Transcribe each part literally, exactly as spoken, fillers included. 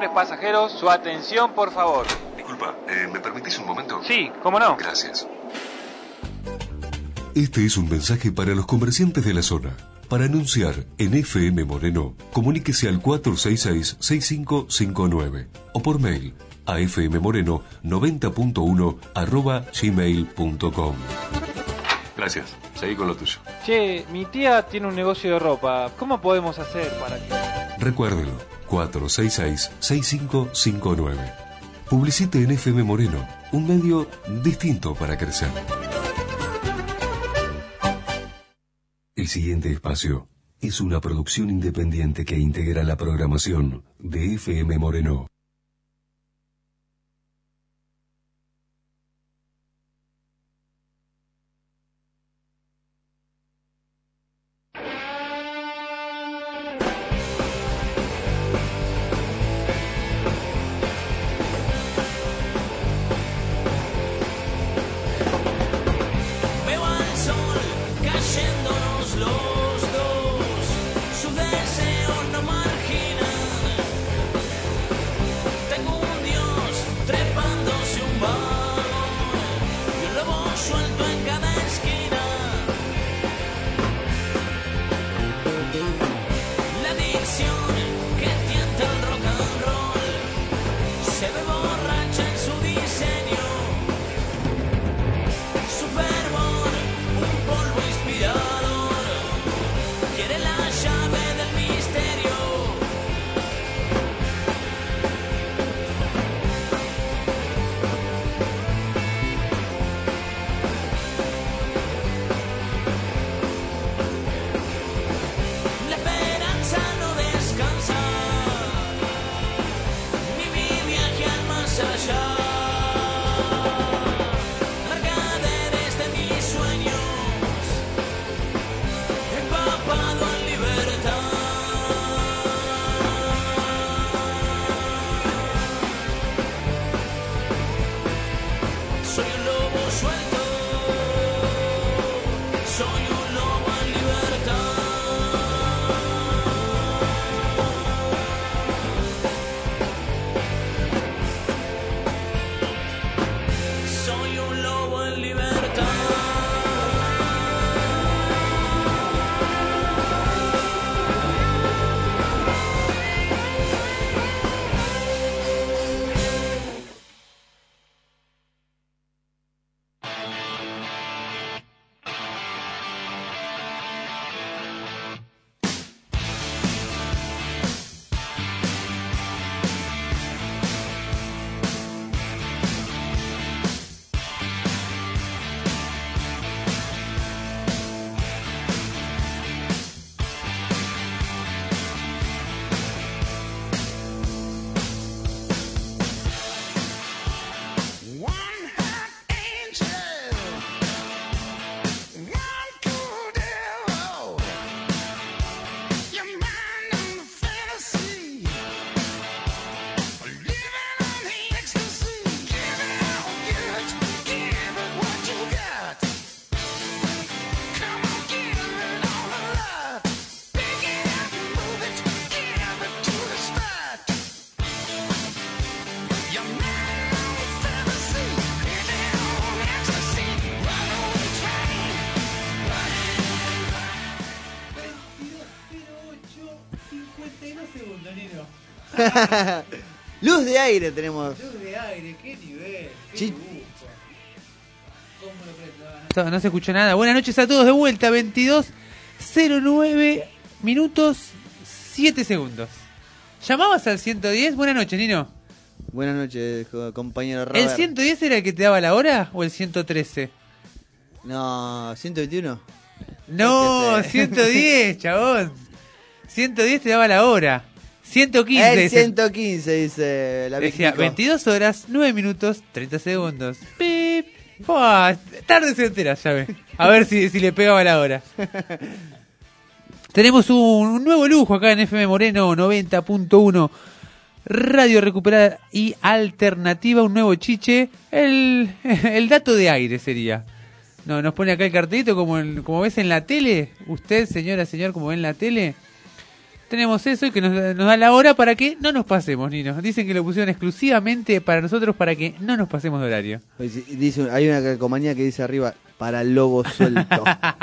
Aviones pasajeros, su atención, por favor. Disculpa, eh, ¿me permitís un momento? Sí, ¿cómo no? Gracias. Este es un mensaje para los comerciantes de la zona. Para anunciar en F M Moreno, comuníquese al cuatro seis seis, seis cinco cinco nueve o por mail a fmmoreno noventa punto uno arroba gmail punto com. Gracias, seguí con lo tuyo. Che, mi tía tiene un negocio de ropa. ¿Cómo podemos hacer para que...? Recuérdelo, cuatro seis seis, seis cinco cinco nueve. Publicite en F M Moreno, un medio distinto para crecer. El siguiente espacio es una producción independiente que integra la programación de F M Moreno. Luz de aire tenemos. Luz de aire, qué nivel, qué Chi- dibujo. ¿Cómo lo prendo? No, no se escuchó nada. Buenas noches a todos de vuelta, veintidós cero nueve minutos siete segundos. ¿Llamabas al ciento diez? Buenas noches, Nino. Buenas noches, co- compañero Robert. ¿El ciento diez era el que te daba la hora o el ciento trece? No, ciento veintiuno. No, Yo qué sé. ciento diez, chabón. ciento diez te daba la hora. ciento quince. El dice- ciento quince dice la Decía México. veintidós horas, nueve minutos, treinta segundos. Pip. Fua, tarde se entera, ya ve. A ver si, si le pegaba la hora. Tenemos un, un nuevo lujo acá en F M Moreno noventa punto uno. Radio recuperada y alternativa, un nuevo chiche. El, el dato de aire sería. No, nos pone acá el cartelito como, en- como ves en la tele. Usted, señora, señor, como ve en la tele. Tenemos eso y que nos, nos da la hora para que no nos pasemos, Nino. Dicen que lo pusieron exclusivamente para nosotros para que no nos pasemos de horario. Dice, hay una calcomanía que dice arriba, para el lobo suelto.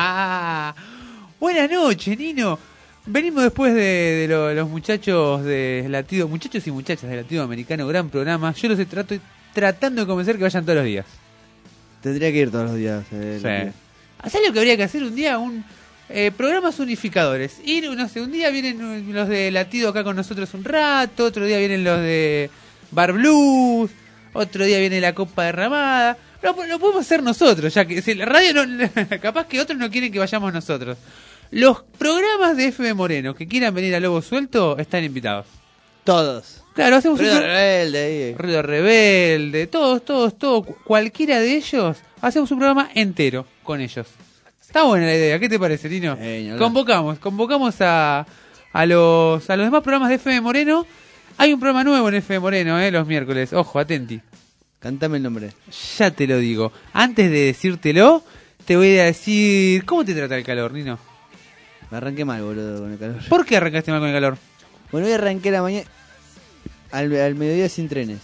Buenas noches, Nino. Venimos después de, de lo, los muchachos de Latido, muchachos y muchachas de Latido Americano, gran programa. Yo los trato tratando de convencer que vayan todos los días. Tendría que ir todos los días. Eh, sí. ¿Sabes lo que habría que hacer un día? Un eh, programas unificadores. Ir, no sé, un día vienen los de Latido acá con nosotros un rato, otro día vienen los de Bar Blues, otro día viene la Copa Derramada. Lo, lo podemos hacer nosotros, ya que si la radio no, capaz que otros no quieren que vayamos nosotros. Los programas de F M Moreno que quieran venir a Lobo Suelto están invitados. Todos. Claro, hacemos Ruido un pro... Rebelde. Ruido Rebelde, todos, todos, todos. Cualquiera de ellos, hacemos un programa entero con ellos. Está buena la idea, ¿qué te parece, Lino? Eh, no, convocamos, convocamos a, a, los, a los demás programas de F M Moreno. Hay un programa nuevo en F M Moreno, eh, los miércoles. Ojo, atenti. Cántame el nombre. Ya te lo digo. Antes de decírtelo, te voy a decir... ¿Cómo te trata el calor, Nino? Me arranqué mal, boludo, con el calor. ¿Por qué arrancaste mal con el calor? Bueno, hoy arranqué la mañana al, al mediodía sin trenes.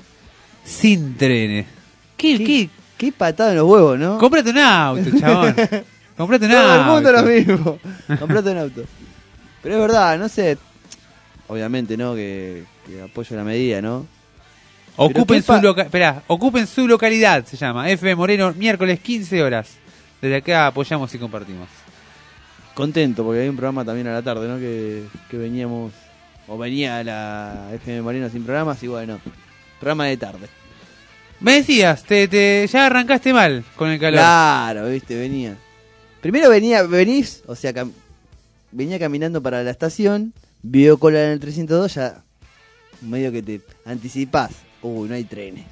Sin trenes. ¿Qué, ¿Qué, qué? qué patada en los huevos, ¿no? Cómprate un auto, chabón. Cómprate un Todo auto. el mundo lo mismo. Cómprate un auto. Pero es verdad, no sé. Obviamente, ¿no? Que, que apoyo la medida, ¿no? Ocupen pa- su, loca- esperá, ocupen su localidad, se llama. F M Moreno, miércoles quince horas. Desde acá apoyamos y compartimos. Contento, porque hay un programa también a la tarde, ¿no? Que, que veníamos, o venía la F M Moreno sin programas, y bueno, programa de tarde. Me decías, te, te, ya arrancaste mal con el calor. Claro, viste, venía. Primero venía, venís, o sea, cam- venía caminando para la estación, vio cola en el trescientos dos, ya medio que te anticipás. Uy, no hay trenes.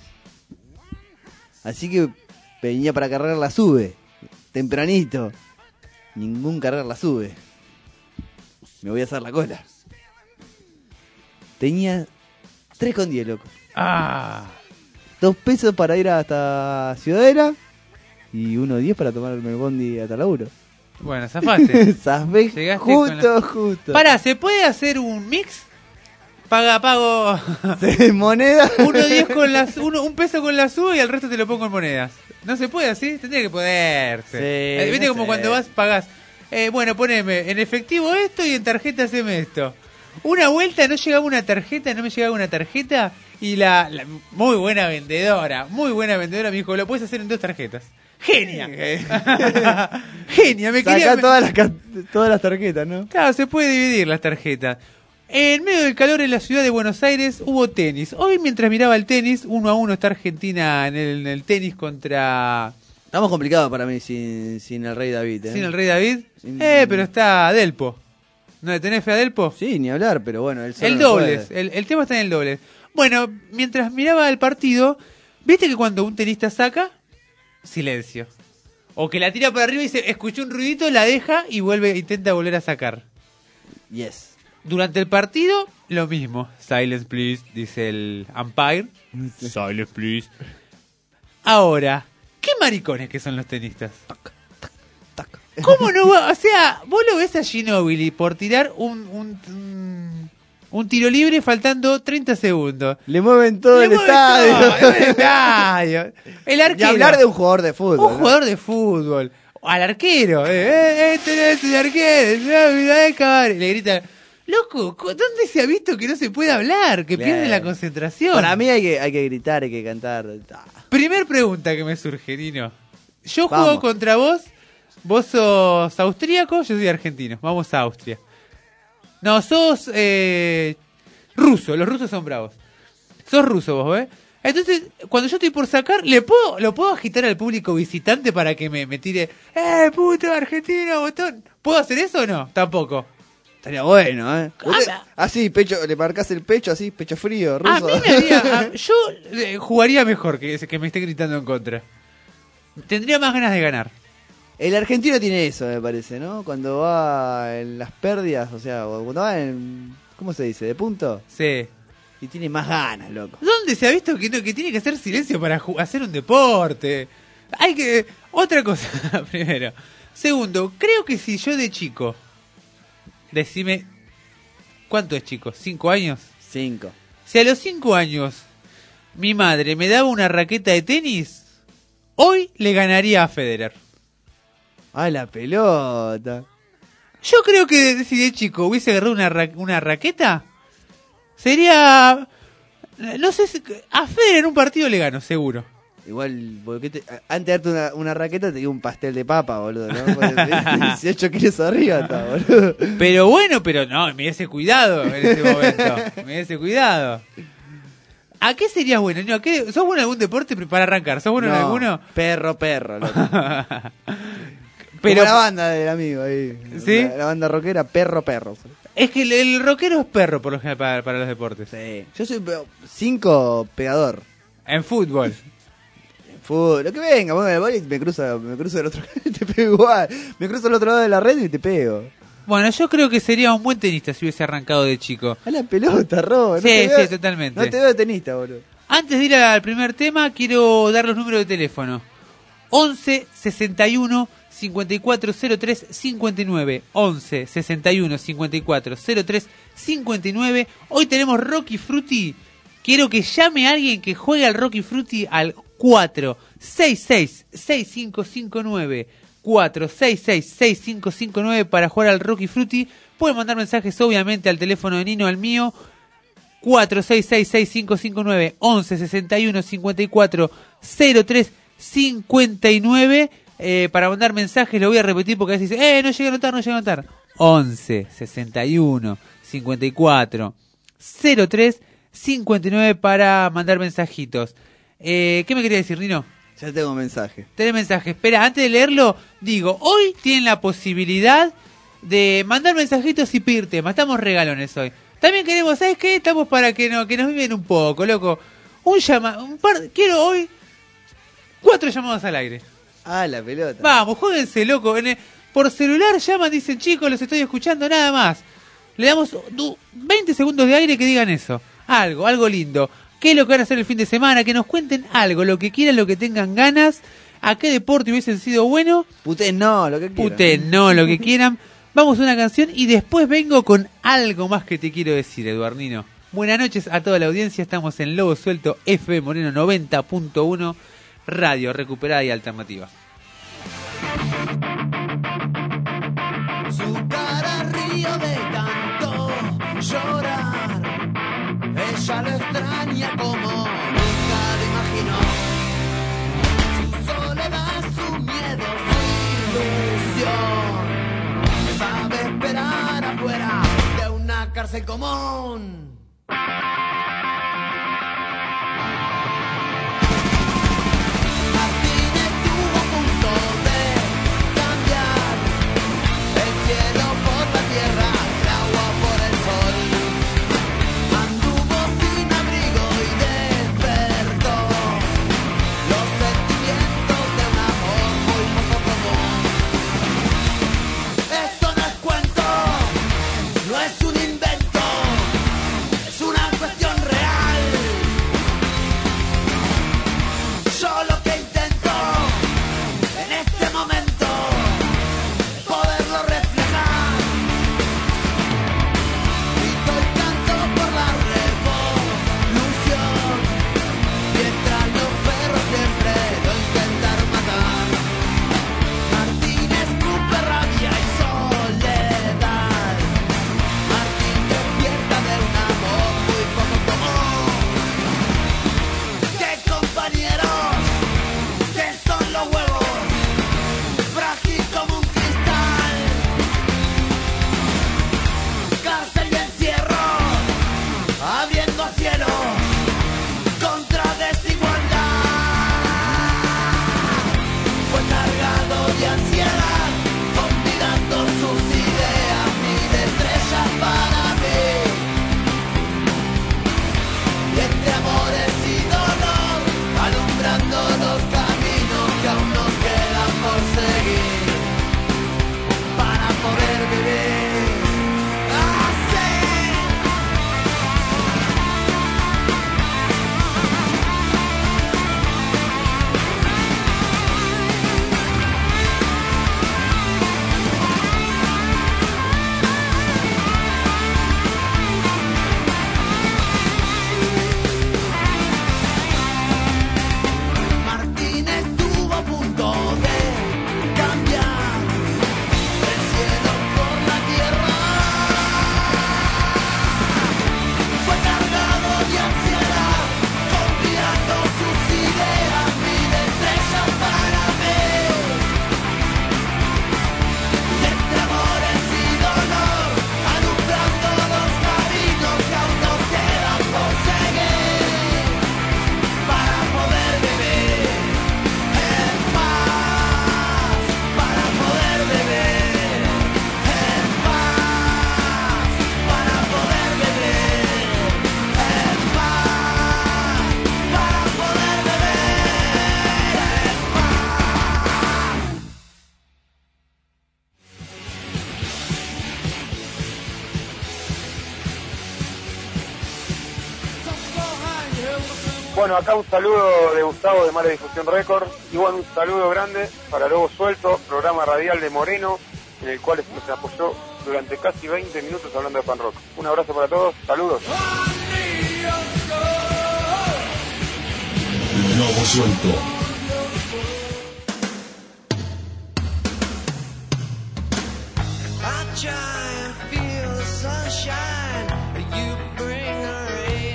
Así que venía para cargar la sube, tempranito. Ningún cargar la sube. Me voy a hacer la cola. Tenía tres con diez, loco. Ah, Dos pesos para ir hasta Ciudadela y uno diez para tomarme el bondi hasta laburo. bueno, zafaste. Zafé Llegaste justo, con justo. Pará, ¿se puede hacer un mix? Paga, pago De moneda. uno diez con las, uno, un peso con la sube y el resto te lo pongo en monedas. ¿No se puede así? Tendría que poderse. Sí, Eh, Viste no como sé. cuando vas, pagás. Eh, bueno, poneme en efectivo esto y en tarjeta haceme esto. Una vuelta no llegaba una tarjeta, no me llegaba una tarjeta y la, la muy buena vendedora, muy buena vendedora me dijo, lo puedes hacer en dos tarjetas. Genia. Genia, me Sacá quería... todas las, ca- todas las tarjetas, ¿no? Claro, se puede dividir las tarjetas. En medio del calor en la ciudad de Buenos Aires hubo tenis. Hoy mientras miraba el tenis, uno a uno está Argentina en el, en el tenis contra... Estamos complicados para mí sin, sin el Rey David, ¿eh? ¿Sin el Rey David? Sin- Eh, pero está Delpo. ¿No le tenés fe a Delpo? Sí, ni hablar, pero bueno, él solo El no dobles, puede. el, el tema está en el doble. Bueno, mientras miraba el partido, ¿viste que cuando un tenista saca? Silencio. O que la tira para arriba y dice, escuché un ruidito, la deja y vuelve, intenta volver a sacar. Yes. Durante el partido, lo mismo. Silence, please, dice el umpire. Silence, please. Ahora, ¿qué maricones que son los tenistas? ¿Cómo no va? O sea, vos lo ves a Ginóbili por tirar un, un, un, un tiro libre faltando treinta segundos. Le mueven todo Le el mueve estadio. todo, le mueve el estadio. El Y arquero. hablar de un jugador de fútbol. Un ¿no? jugador de fútbol. Al arquero. Eh, eh, este no es el arquero. No, mira, de cabar. Le grita, loco, ¿dónde se ha visto que no se puede hablar? Que Claro. pierde la concentración. Para mí hay que, hay que gritar, hay que cantar. Ah. Primer pregunta que me surge, Nino. Yo juego Vamos. contra vos. Vos sos austríaco, yo soy argentino. Vamos a Austria. No, sos eh, ruso. Los rusos son bravos. Sos ruso vos, ¿ves? Entonces, cuando yo estoy por sacar, ¿le puedo, ¿lo puedo agitar al público visitante para que me, me tire? ¡Eh, puto argentino, botón! ¿Puedo hacer eso o no? Tampoco. Estaría bueno, ¿eh? Usted- Ah, así, pecho, le marcás el pecho, así, pecho frío, ruso. A mí me haría... a- yo eh, jugaría mejor que ese que me esté gritando en contra. Tendría más ganas de ganar. El argentino tiene eso, me parece, ¿no? Cuando va en las pérdidas, o sea, cuando va en... ¿Cómo se dice? ¿De punto? Sí. Y tiene más ganas, loco. ¿Dónde se ha visto que, no, que tiene que hacer silencio para ju- hacer un deporte? Hay que... Otra cosa, primero. Segundo, creo que si yo de chico... Decime... ¿Cuánto es, chicos? ¿Cinco años? Cinco. Si a los cinco años mi madre me daba una raqueta de tenis, hoy le ganaría a Federer. ¡Ah, la pelota! Yo creo que si de chico hubiese agarrado una, ra- una raqueta, sería... No sé, si, a Federer en un partido le gano, seguro. Igual, porque te- antes de darte una, una raqueta te dio un pastel de papa, boludo, ¿no? Porque dieciocho kilos arriba está, boludo. Pero bueno, pero no, me hubiese cuidado en ese momento. Me hubiese cuidado. ¿A qué serías bueno? ¿No? ¿A qué? ¿Sos bueno en algún deporte para arrancar? ¿Sos bueno No, en alguno? Perro, perro, loco. Pero Como la banda del amigo ahí. ¿Sí? La, la banda rockera, perro, perro. es que el, el rockero es perro por lo general para, para los deportes. Sí. Yo soy pe- cinco pegador. En fútbol. Fútbol, lo que venga, pongo el boli y me cruzo, me cruzo del otro lado y te pego igual. Me cruzo del otro lado de la red y te pego. Bueno, yo creo que sería un buen tenista si hubiese arrancado de chico. A la pelota, Robo. Sí, te sí, veo- totalmente. No te veo de tenista, boludo. Antes de ir al primer tema, quiero dar los números de teléfono. once sesenta y uno cincuenta y cuatro cero tres cincuenta y nueve. once sesenta y uno cincuenta y cuatro cero tres cincuenta y nueve. Hoy tenemos Rocky Frutti. Quiero que llame a alguien que juegue al Rocky Frutti al cuatro seis seis seis cinco cinco nueve. cuatro seis seis seis cinco cinco nueve para jugar al Rocky Frutti. Pueden mandar mensajes obviamente al teléfono de Nino, al mío. cuatro seis seis seis cinco cinco nueve, once sesenta y uno cincuenta y cuatro cero tres cincuenta y nueve. Eh, para mandar mensajes, lo voy a repetir porque a veces dice, eh, no llegué a anotar, no llegué a anotar. once sesenta y uno cincuenta y cuatro cero tres cincuenta y nueve para mandar mensajitos. Eh, ¿Qué me quería decir, Nino? Ya tengo mensaje. Tenés mensaje. Espera, antes de leerlo, digo, hoy tienen la posibilidad de mandar mensajitos y pedir temas. Estamos regalones hoy. También queremos, ¿sabes qué? Estamos para que, no, que nos viven un poco, loco. Un llama, un par, quiero hoy cuatro llamados al aire. Ah, la pelota. Vamos, jódense, loco. En el- por celular llaman, dicen, chicos, los estoy escuchando, nada más. Le damos du- veinte segundos de aire que digan eso. Algo, algo lindo. ¿Qué es lo que van a hacer el fin de semana? Que nos cuenten algo, lo que quieran, lo que tengan ganas. ¿A qué deporte hubiesen sido bueno? Putés no, lo que quieran. Pute, no, lo que quieran. Vamos a una canción y después vengo con algo más que te quiero decir, Eduardino. Buenas noches a toda la audiencia. Estamos en Lobo Suelto, F M Moreno noventa punto uno, radio recuperada y alternativa. Su cara río de tanto llorar. Ella lo extraña como nunca lo imaginó. Su soledad, su miedo, su ilusión. Sabe esperar afuera de una cárcel común. Martín estuvo a punto de cambiar el cielo por la tierra, el agua por el sol. Anduvo sin abrigo y despertó los sentimientos de un amor muy poco común. Esto no es cuento, no es un invento, es una cuestión real. Yo lo que intento en este momento es poderlo reflejar. Grito y canto por la revolución, mientras los perros siempre lo intentan matar. Martín escupe rabia y soledad. Martín despierta de un amor muy poco común. ¡Qué compañeros! ¡Que son los huevos! Frágil como un cristal. Cárcel y encierro, abriendo cielo contra desigualdad. Fue cargado de ansiedad, olvidando sus ideas, mil estrellas para mí. Y entre amores y dolor, alumbrando los caminos que aún nos quedan por seguir, para poder vivir así. Bueno, acá un saludo de Gustavo de Mare Difusión Record. Y bueno, un saludo grande para Lobo Suelto, programa radial de Moreno, en el cual nos apoyó durante casi veinte minutos hablando de pan rock. Un abrazo para todos, saludos. Lobo Suelto. I try and feel the sunshine, you bring the rain.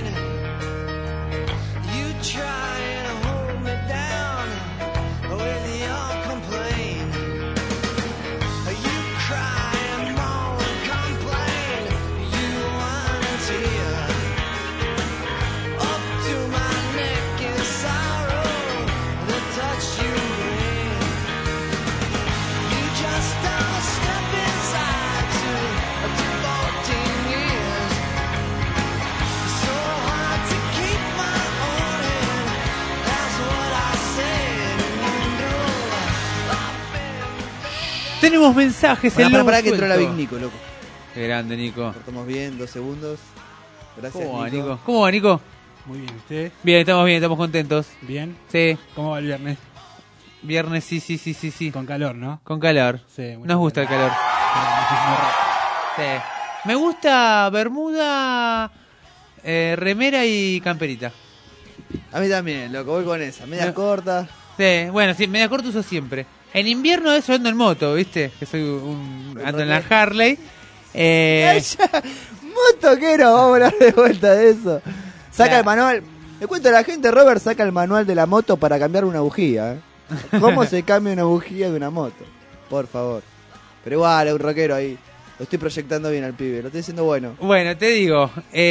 You try and hold me down with your complaint. You cry and moan and complain. You want a tear up to my neck in sorrow. The touch you bring, you just don't step inside to to fourteen years. So hard to keep my own hand. That's what I said, and you know I've been. Tenemos mensajes Pará, en pará, Lobo pará que entró la Suelto. Big Nico, loco. Qué grande, Nico. Cortamos bien, dos segundos. Gracias, ¿Cómo va, Nico. Nico? ¿Cómo va, Nico? Muy bien, ¿usted? Bien, estamos bien, estamos contentos. ¿Bien? Sí, ¿Cómo va el viernes? viernes, sí, sí, sí, sí, sí. Con calor, ¿no? Con calor. Sí, mucho Nos gusta el calor. Muchísimo rock. Sí. Me gusta bermuda, eh, remera y camperita. A mí también, loco, voy con esa. Medias No. cortas. Sí, bueno, sí, media corta uso siempre. En invierno eso ando en moto, ¿viste? Que soy un... ando en la Harley. Eh, Ay, ya, motoquero, vamos a hablar de vuelta de eso. Saca Claro. el manual. Le cuento a la gente, Robert saca el manual de la moto para cambiar una bujía. ¿eh? ¿Cómo se cambia una bujía de una moto? Por favor. Pero igual, es un rockero ahí. Lo estoy proyectando bien al pibe, lo estoy haciendo bueno. bueno, te digo,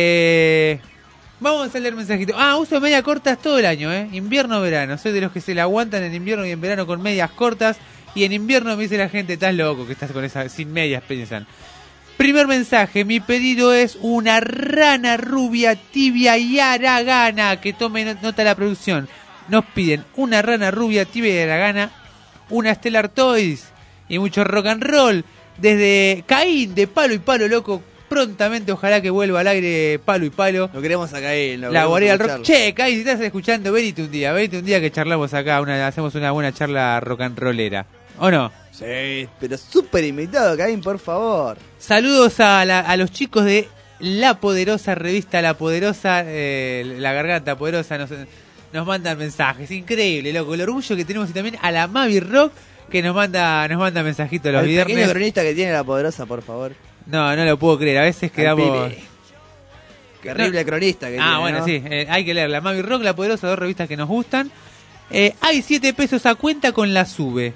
eh, vamos a leer mensajitos. Ah, uso medias cortas todo el año, ¿eh? Invierno, verano. Soy de los que se la aguantan en invierno y en verano con medias cortas. Y en invierno me dice la gente, estás loco que estás con esa sin medias, piensan. Primer mensaje, mi pedido es una rana rubia, tibia y haragana. Que tome no- nota la producción. Nos piden una rana rubia, tibia y haragana, una Stellar Toys y mucho rock and roll. Desde Caín, de Palo y Palo, loco. Prontamente, ojalá que vuelva al aire Palo y Palo. Lo queremos acá ahí. Lo La queremos guarida del rock. escucharlo. Che, Caín, si estás escuchando, venite un día. Venite un día que charlamos acá, una, hacemos una buena charla rock and rollera. ¿O no? Sí, pero súper invitado, Caín, por favor. Saludos a, la- a los chicos de La Poderosa Revista, La Poderosa, eh, La Garganta Poderosa, nos, nos mandan mensajes. Increíble, loco, el orgullo que tenemos. Y también a la Mavi Rock, que nos manda nos manda mensajitos los El pequeño viernes. cronista que tiene la poderosa, por favor. No, no lo puedo creer, a veces quedamos... pibe. Terrible cronista que Ah, tiene, bueno, ¿no? sí, eh, hay que leer La Mavi Rock, La Poderosa, dos revistas que nos gustan. Eh, hay siete pesos a cuenta con la Sube.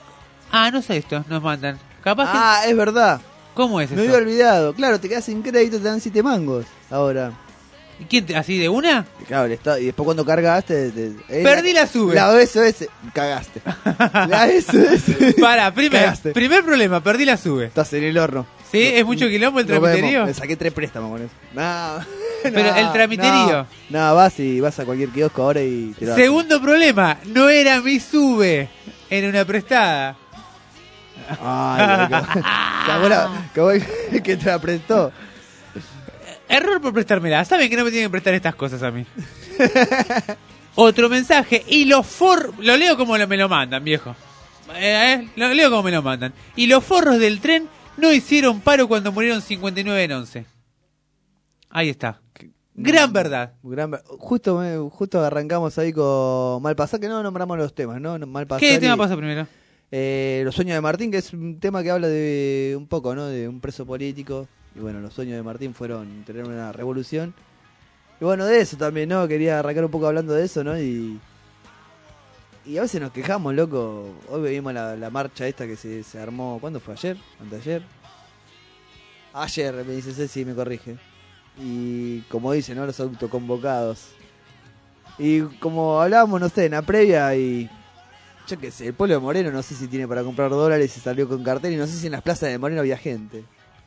Ah, no sé esto, nos mandan. Capaz Ah, es verdad. que... ¿Cómo es Me eso? había olvidado. Claro, te quedas sin crédito, te dan siete mangos. Ahora. ¿Y quién te- ¿Así de una? Claro, el estado- y después cuando cargaste... te- eh, Perdí la Sube. La S O S, cagaste. La S O S. Pará, primer, Cagaste. primer problema, perdí la Sube. Estás en el horno. ¿Sí? ¿Es mucho quilombo el Nos vemos. tramiterío? Me saqué tres préstamos con eso. No. Pero no, el tramiterío. No, no, vas y vas a cualquier kiosco ahora y te lo hacen. Segundo problema, no era mi Sube, era una prestada. Ay, loco. Cagó la- cagó el que te la prestó. Error por prestármela. Saben que no me tienen que prestar estas cosas a mí. Otro mensaje. Y los for... Lo leo como lo- me lo mandan, viejo. Eh, eh, lo leo como me lo mandan. Y los forros del tren no hicieron paro cuando murieron cincuenta y nueve en once. Ahí está. Gran verdad. Gran ver- justo, me- justo arrancamos ahí con Malpasar, que no nombramos los temas, ¿no? Malpasar ¿Qué y- tema pasó primero? Eh, los sueños de Martín, que es un tema que habla de un poco, ¿no? De un preso político. Y bueno, los sueños de Martín fueron tener una revolución. Y bueno, de eso también, ¿no? Quería arrancar un poco hablando de eso, ¿no? Y, y a veces nos quejamos, loco. Hoy vimos la, la marcha esta que se, se armó. ¿Cuándo fue? ¿Ayer? ¿Anteayer? Ayer, me dice Ceci, me corrige. Y como dice, ¿no? Los autoconvocados. Y como hablábamos, no sé, en la previa y... Yo qué sé, el pueblo de Moreno no sé si tiene para comprar dólares y salió con cartel y no sé si en las plazas de Moreno había gente.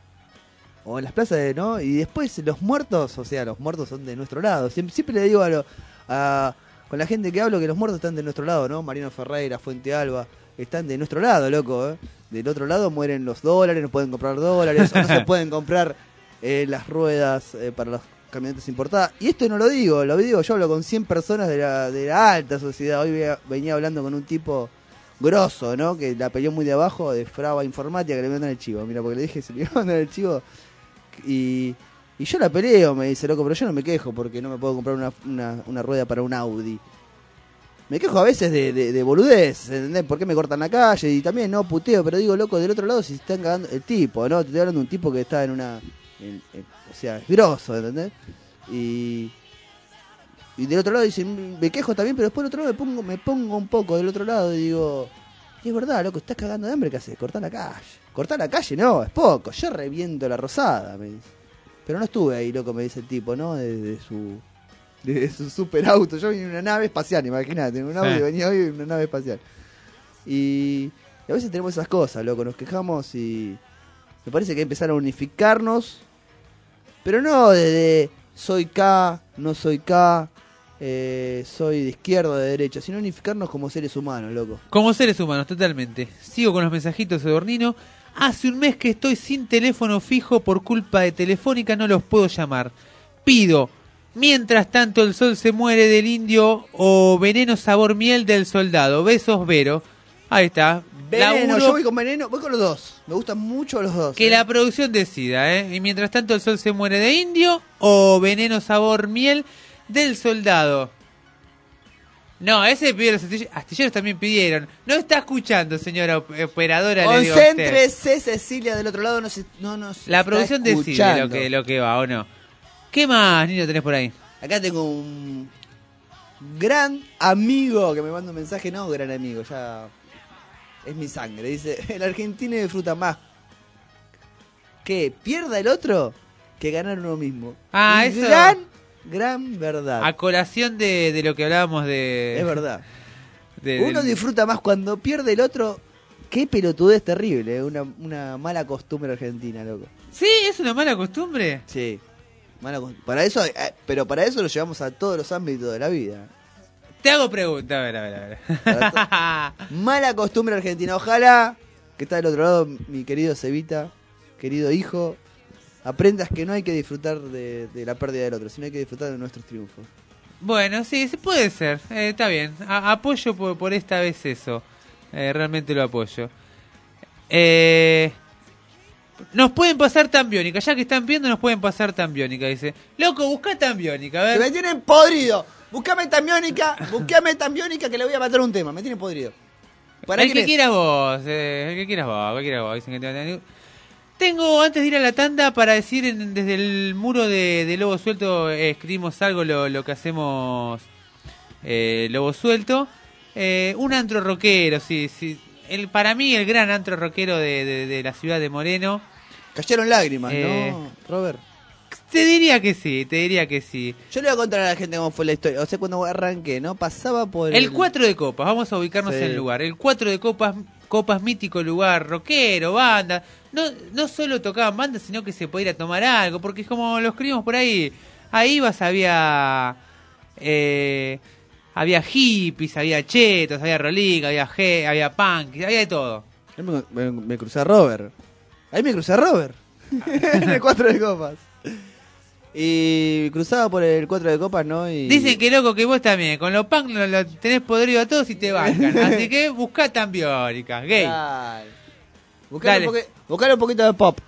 O en las plazas de, ¿no? Y después los muertos, o sea, los muertos son de nuestro lado. Siempre, siempre le digo a, lo, a con la gente que hablo que los muertos están de nuestro lado, ¿no? Mariano Ferreira, Fuente Alba, están de nuestro lado, loco, ¿eh? Del otro lado mueren los dólares, no pueden comprar dólares, o no se pueden comprar eh, las ruedas eh, para los camionetas importadas. Y esto no lo digo, lo digo, yo hablo con cien personas de la, de la alta sociedad. Hoy venía, venía hablando con un tipo grosso, ¿no? Que la peleó muy de abajo, de Fraba Informática, que le mandan el chivo. Mira, porque le dije, se le mandan el chivo. Y, y yo la peleo, me dice, loco, pero yo no me quejo porque no me puedo comprar una, una, una rueda para un Audi. Me quejo a veces de, de, de boludez, ¿entendés? ¿Por qué me cortan la calle? Y también, no, puteo, pero digo, loco, del otro lado si están cagando el tipo, ¿no? Te estoy hablando de un tipo que está en una... En, en, o sea, es grosso, ¿entendés? Y... Y del otro lado dicen, me quejo también, pero después del otro lado me pongo, me pongo un poco del otro lado y digo... Y es verdad, loco, estás cagando de hambre, ¿qué haces? Cortá la calle. Cortá la calle, no, es poco. Yo reviento la rosada, me dice. Pero no estuve ahí, loco, me dice el tipo, ¿no? Desde su... de su super auto. Yo venía en una nave espacial, imagínate, en un auto Sí. venía hoy en una nave espacial. Y, y a veces tenemos esas cosas, loco, nos quejamos y me parece que empezaron a unificarnos, pero no desde soy K, no soy K, eh, soy de izquierda o de derecha, sino unificarnos como seres humanos, loco. Como seres humanos, totalmente. Sigo con los mensajitos de Dornino. Hace un mes que estoy sin teléfono fijo por culpa de Telefónica, no los puedo llamar. Pido, mientras tanto el sol se muere del indio o veneno sabor miel del soldado. Besos, Vero. Ahí está. Veneno, Laburo, yo voy con veneno, voy con los dos. Me gustan mucho los dos. que eh. la producción decida, ¿eh? Y mientras tanto el sol se muere de indio o veneno sabor miel del soldado. No, ese pidió los astilleros, astilleros también pidieron. No está escuchando, señora op- operadora. Le digo a usted. Concéntrese, Cecilia, del otro lado no se, no nos La está producción decide escuchando. lo que, lo que va o no. ¿Qué más, niño, tenés por ahí? Acá tengo un gran amigo que me manda un mensaje, no gran amigo, ya es mi sangre. Dice, el argentino disfruta más que pierda el otro que ganar uno mismo. Ah, Y eso- gran, gran verdad. A colación de, de lo que hablábamos de... Es verdad. de- Uno del- disfruta más cuando pierde el otro. Qué pelotudez terrible, eh, una, una mala costumbre argentina, loco. Sí, es una mala costumbre. Sí. Mala cos- para eso, eh, pero para eso lo llevamos a todos los ámbitos de la vida. Te hago pregunta, a ver, a ver, a ver. Mala costumbre argentina. Ojalá que está del otro lado mi querido Cevita, querido hijo, aprendas que no hay que disfrutar de, de la pérdida del otro, sino hay que disfrutar de nuestros triunfos. Bueno, sí, sí puede ser. Eh, está bien. A- apoyo por, por esta vez eso. Eh, realmente lo apoyo. Eh, nos pueden pasar Tambiónica. Ya que están viendo, nos pueden pasar Tambiónica. Dice, loco, busca Tambiónica. A ¡Que me ver. tienen podrido! Buscame Tambiónica, buscame Tambiónica que le voy a matar un tema, me tienen podrido. ¿Para el qué que le- quieras vos. Eh, el que quieras vos. El que quieras vos. Dicen que te van a tener- Tengo, antes de ir a la tanda, para decir en- desde el muro de, de Lobo Suelto, eh, escribimos algo, lo, lo que hacemos eh, Lobo Suelto. Eh, un antro rockero, sí, sí. El, para mí, el gran antro rockero de, de, de la ciudad de Moreno. Cayeron lágrimas, Eh, ¿no, Robert? Te diría que sí, te diría que sí. Yo le voy a contar a la gente cómo fue la historia. O sea, cuando arranqué, ¿no? Pasaba por El cuatro de copas, vamos a ubicarnos Sí. en el lugar. El cuatro de copas, copas mítico lugar, rockero, banda. No, no solo tocaban bandas, sino que se podía ir a tomar algo, porque es como lo escribimos por ahí. Ahí ibas, había eh, había hippies, había chetos, había roliga, había G, había punk, había de todo. Ahí Me, me- me crucé a Robert. Ahí me crucé a Robert. En el cuatro de copas. Y cruzaba por el cuatro de copas, ¿no? Y... Dicen que loco que vos también, con los punk lo, lo tenés podrido a todos y te bancan. Así que buscá Tambiónica, gay. Dale. Buscale, Dale. un, poqui- buscale un poquito de pop.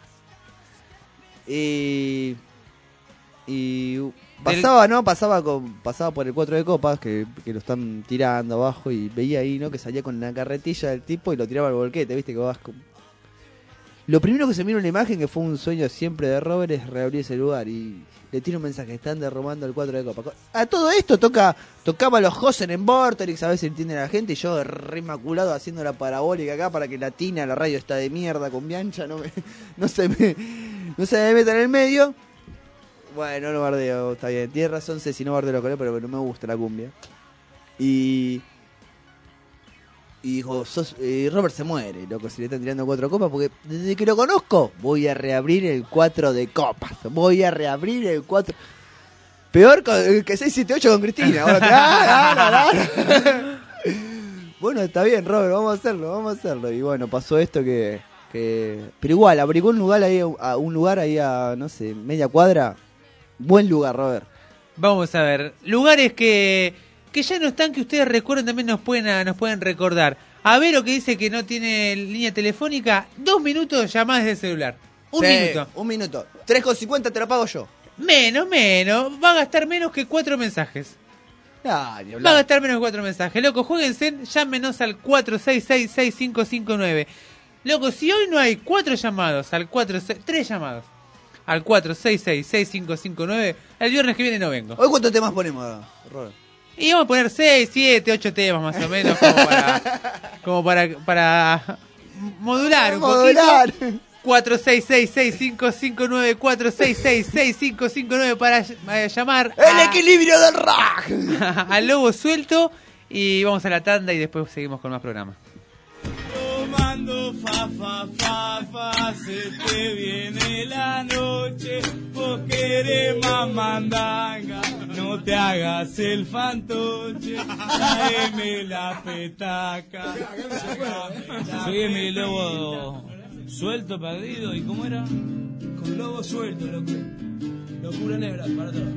Y... Y... Pasaba, ¿no? Pasaba con, pasaba por el cuatro de copas, que, que lo están tirando abajo, y veía ahí, ¿no? Que salía con la carretilla del tipo y lo tiraba al volquete, ¿viste? Que vas con... Lo primero que se mira en la imagen, que fue un sueño siempre de Robert, es reabrir ese lugar y le tira un mensaje, están derrumbando el cuatro de copas. A todo esto toca tocaba los Hosen en Vorterix, a veces entiende la gente, y yo re inmaculado haciendo la parabólica acá para que latina, la radio está de mierda con Biancha, no, me, no, se me, no se me meta en el medio. Bueno, no bardeo, está bien, tienes razón, sé si no bardeo lo color, pero no me gusta la cumbia. Y... Y dijo, sos, eh, Robert se muere, loco, si le están tirando cuatro copas, porque desde que lo conozco, voy a reabrir el cuatro de copas. Voy a reabrir el cuatro. Peor con- que seis siete ocho con Cristina. Ahora, ah, ah, ah, ah. Bueno, está bien, Robert, vamos a hacerlo, vamos a hacerlo. Y bueno, pasó esto que... que... Pero igual, abrigó un lugar ahí, a un lugar ahí a, no sé, media cuadra. Buen lugar, Robert. Vamos a ver. Lugares que, que ya no están, que ustedes recuerden, también nos pueden, nos pueden recordar. A ver, lo que dice que no tiene línea telefónica. Dos minutos de llamadas de celular. Un Sí, minuto. Un minuto. tres con cincuenta te lo pago yo. Menos, menos. Va a gastar menos que cuatro mensajes. Ah, ni Va a hablar. gastar menos que cuatro mensajes. Loco, jueguense, llámenos al cuatro seis seis, seis cinco cinco nueve. Loco, si hoy no hay cuatro llamados, al cuatro seis, tres llamados, al cuatro seis seis, seis cinco cinco nueve, el viernes que viene no vengo. ¿Hoy cuántos temas ponemos, Robert? Y vamos a poner seis, siete, ocho temas más o menos, como para, como para, para modular un Modular. poquito. cuatro seis seis, seis cinco cinco nueve, cuatro seis seis, seis cinco cinco nueve para eh, llamar ¡El a, equilibrio del rock! al Lobo Suelto. Y vamos a la tanda y después seguimos con más programas. Tomando fa fa fa fa, se te viene la noche, vos querés más mandanga, no te hagas el fantoche, tráeme la petaca. Soy mi lobo suelto, perdido, ¿y cómo era? Con lobo suelto, loco. Locura negra, para todos.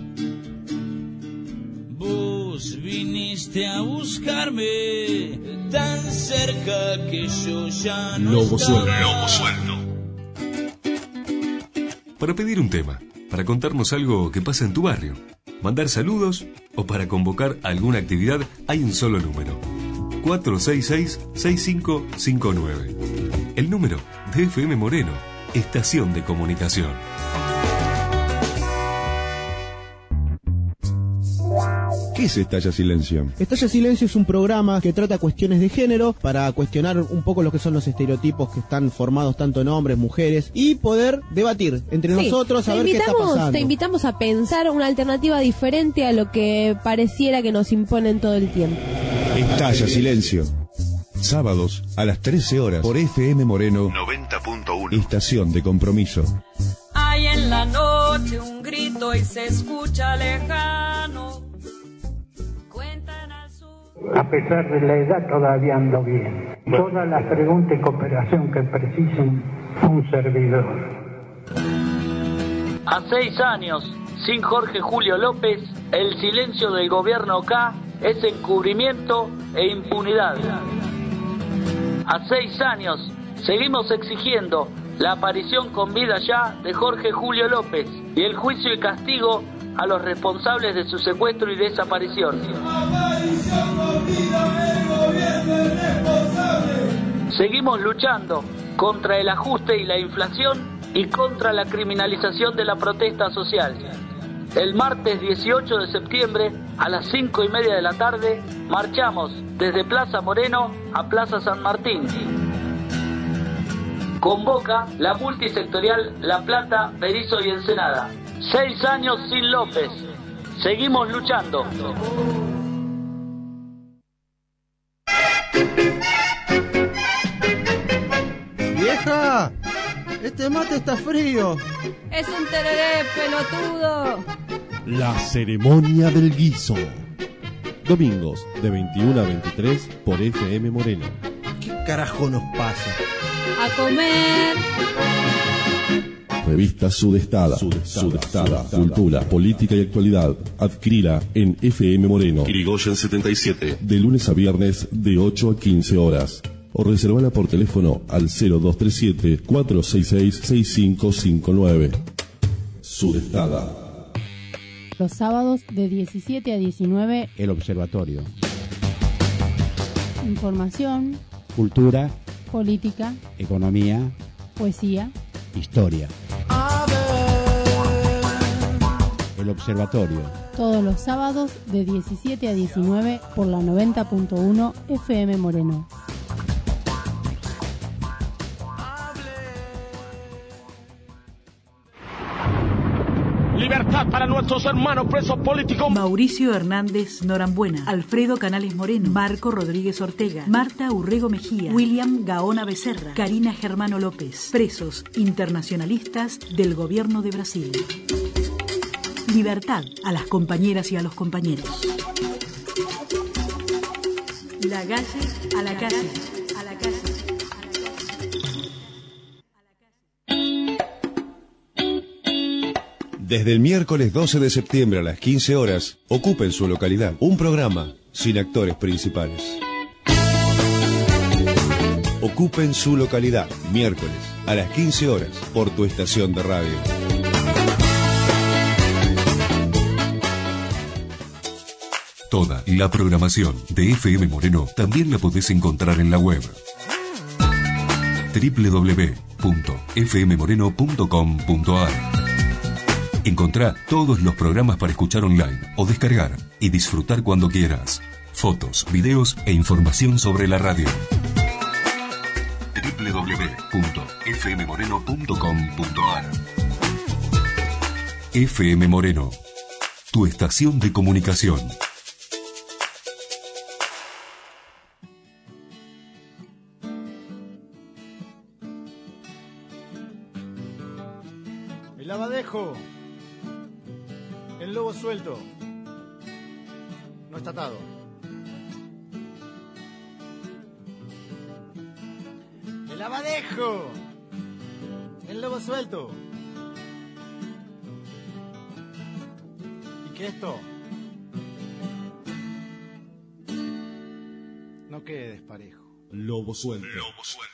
Vos viniste a buscarme tan cerca que yo ya no Lobo estaba. suelto. Lobo suelto. Para pedir un tema, para contarnos algo que pasa en tu barrio, mandar saludos o para convocar alguna actividad, hay un solo número. cuatro seis seis, seis cinco cinco nueve. El número de F M Moreno, estación de comunicación. ¿Qué es Estalla Silencio? Estalla Silencio es un programa que trata cuestiones de género para cuestionar un poco lo que son los estereotipos que están formados tanto en hombres, mujeres y poder debatir entre Sí, nosotros a te ver qué está invitamos- pasando. Te invitamos a pensar una alternativa diferente a lo que pareciera que nos imponen todo el tiempo. Estalla Silencio. Sábados a las trece horas por F M Moreno noventa punto uno. Estación de Compromiso. Hay en la noche un grito y se escucha lejano. Cuentan al sur. A pesar de la edad todavía ando bien. Todas las preguntas y cooperación que precisen un servidor. A seis años, sin Jorge Julio López, el silencio del gobierno K es encubrimiento e impunidad. A seis años, seguimos exigiendo la aparición con vida ya de Jorge Julio López y el juicio y castigo a los responsables de su secuestro y desaparición. Seguimos luchando contra el ajuste y la inflación y contra la criminalización de la protesta social. El martes dieciocho de septiembre a las cinco y media de la tarde marchamos desde Plaza Moreno a Plaza San Martín. Convoca la multisectorial La Plata, Berizo y Ensenada. Seis años sin López. Seguimos luchando. ¡Vieja! Este mate está frío. Es un tereré, pelotudo. La ceremonia del guiso. Domingos de veintiuno a veintitrés por F M Moreno. ¿Qué carajo nos pasa? A comer. Revista Sudestada. Sudestada. Cultura, política y actualidad. Adquirila en F M Moreno. Irigoyen setenta y siete. De lunes a viernes de ocho a quince horas. O reservala por teléfono al cero dos tres siete, cuatro seis seis, seis cinco cinco nueve. Sudestada. Los sábados de diecisiete a diecinueve, El Observatorio. información, Cultura, política, economía, poesía. historia. El Observatorio. Todos los sábados de diecisiete a diecinueve por la noventa punto uno F M Moreno. Libertad para nuestros hermanos presos políticos. Mauricio Hernández Norambuena, Alfredo Canales Moreno, Marco Rodríguez Ortega, Marta Urrego Mejía, William Gaona Becerra, Karina Germano López, presos internacionalistas del gobierno de Brasil. Libertad a las compañeras y a los compañeros. La calle a la calle, a la calle. Desde el miércoles doce de septiembre a las quince horas, Ocupen su localidad. Un programa sin actores principales. Ocupen su localidad. Miércoles a las quince horas por tu estación de radio. Toda la programación de F M Moreno también la podés encontrar en la web doble u doble u doble u punto f m moreno punto com punto a r. Encontrá todos los programas para escuchar online o descargar y disfrutar cuando quieras. Fotos, videos e información sobre la radio. doble u doble u doble u punto f m moreno punto com punto a r. F M Moreno, tu estación de comunicación. El abadejo, el lobo suelto, no está atado. El abadejo, el lobo suelto. Y que esto no quede desparejo. Lobo suelto. Lobo suelto.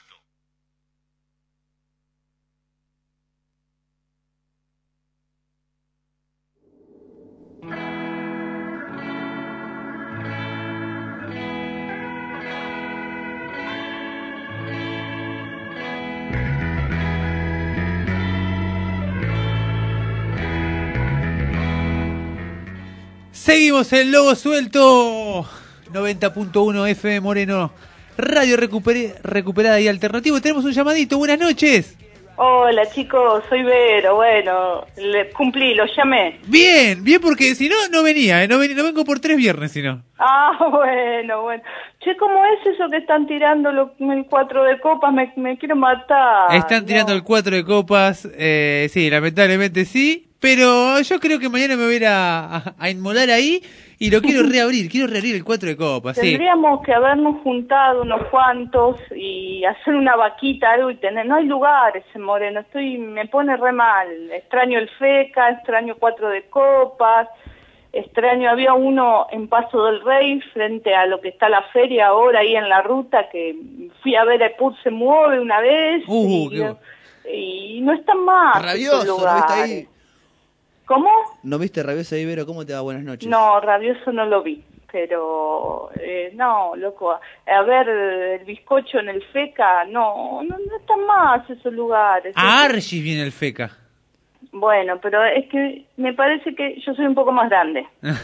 Seguimos en Lobo Suelto, noventa punto uno F M Moreno, radio recupere, recuperada y alternativo. Tenemos un llamadito, buenas noches. Hola chicos, soy Vero, bueno, le cumplí, lo llamé. Bien, bien porque si no, no venía, ¿eh? no, ven, no vengo por tres viernes si no. Ah, bueno, bueno. Che, ¿cómo es eso que están tirando lo, el cuatro de copas? Me, me quiero matar. Están tirando no. el cuatro de copas, eh, sí, lamentablemente sí. Pero yo creo que mañana me voy a ir a, a, a inmolar ahí y lo quiero reabrir, quiero reabrir el cuatro de copas. Tendríamos sí. que habernos juntado unos cuantos y hacer una vaquita, algo y tener... No hay lugares en Moreno, estoy me pone re mal. Extraño el FECA, extraño cuatro de copas, extraño... Había uno en Paso del Rey, frente a lo que está la feria ahora ahí en la ruta, que fui a ver a Epur se mueve una vez uh, y, y no están más Rabioso, esos lugares. ¿No viste ahí? ¿Cómo? ¿No viste Rabioso ahí, Vero? ¿Cómo te va? Buenas noches. No, Rabioso no lo vi, pero eh, no, loco, a ver, el bizcocho en el FECA, no, no, no están más esos lugares. A Archis viene el FECA. Bueno, pero es que me parece que yo soy un poco más grande,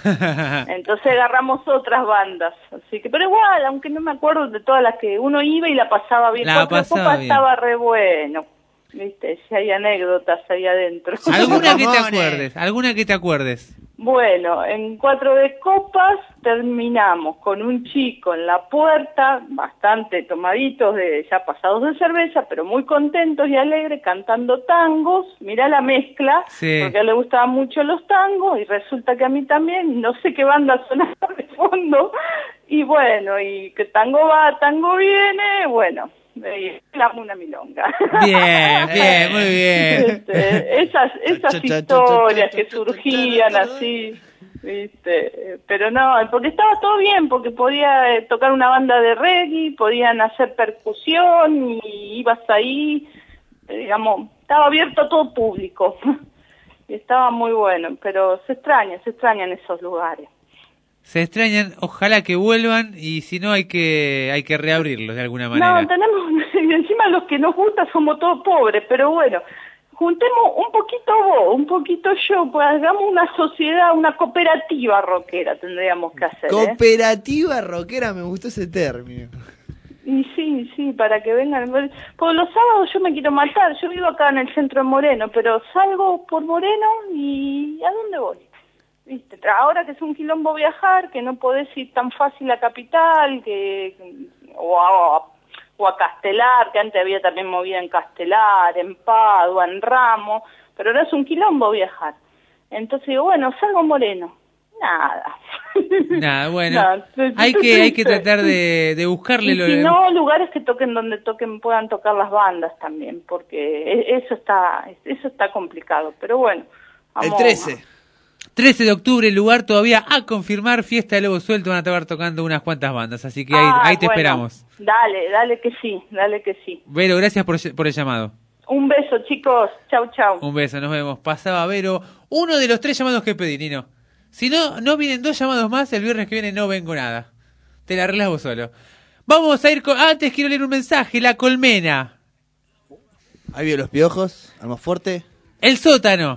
entonces agarramos otras bandas, así que, pero igual, aunque no me acuerdo de todas las que uno iba y la pasaba bien, la Cuatro pasaba Copas bien. Estaba re bueno. Viste, si hay anécdotas ahí adentro. ¿Alguna que te acuerdes? ¿Alguna que te acuerdes? Bueno, en Cuatro de Copas terminamos con un chico en la puerta, bastante tomaditos, de ya pasados de cerveza, pero muy contentos y alegres, cantando tangos. Mirá la mezcla, sí. porque a él le gustaban mucho los tangos y resulta que a mí también, no sé qué banda sonaba de fondo. Y bueno, y que tango va, tango viene, bueno... la una milonga. Bien, bien, muy bien. Este, esas esas historias que surgían así, viste, pero no, porque estaba todo bien, porque podía eh, tocar una banda de reggae, podían hacer percusión y ibas ahí, eh, digamos, estaba abierto a todo público. Y estaba muy bueno, pero se extraña, se extrañan esos lugares. Se extrañan, ojalá que vuelvan y si no hay que hay que reabrirlos de alguna manera. No, tenemos, encima los que nos gusta somos todos pobres, pero bueno, juntemos un poquito vos, un poquito yo, pues hagamos una sociedad, una cooperativa rockera tendríamos que hacer. Cooperativa ¿eh? rockera, me gustó ese término. Y sí, sí, para que vengan. Por los sábados yo me quiero matar, yo vivo acá en el centro de Moreno, pero salgo por Moreno y ¿a dónde voy? ¿Viste? Ahora que es un quilombo viajar, que no podés ir tan fácil a Capital, que o a, o a Castelar, que antes había también movida en Castelar, en Padua, en Ramos, pero ahora es un quilombo viajar. Entonces digo, bueno, salgo Moreno. Nada. Nada, bueno. Nada. Hay que hay que tratar de, de buscarle y lo si no, lugares que toquen donde toquen puedan tocar las bandas también, porque eso está eso está complicado, pero bueno. El Vamos. trece. trece de octubre, lugar todavía a confirmar, fiesta de Lobo Suelto, van a estar tocando unas cuantas bandas, así que ahí, Ah, ahí te bueno. esperamos. Dale, dale que sí, dale que sí. Vero, gracias por, por el llamado. Un beso, chicos. Chau, chau. Un beso, nos vemos. Pasaba Vero, uno de los tres llamados que pedí, Nino. Si no, no vienen dos llamados más, el viernes que viene no vengo nada. Te la arreglas vos solo. Vamos a ir con... Antes quiero leer un mensaje, La Colmena. Ahí vio los piojos, Almafuerte. El Sótano.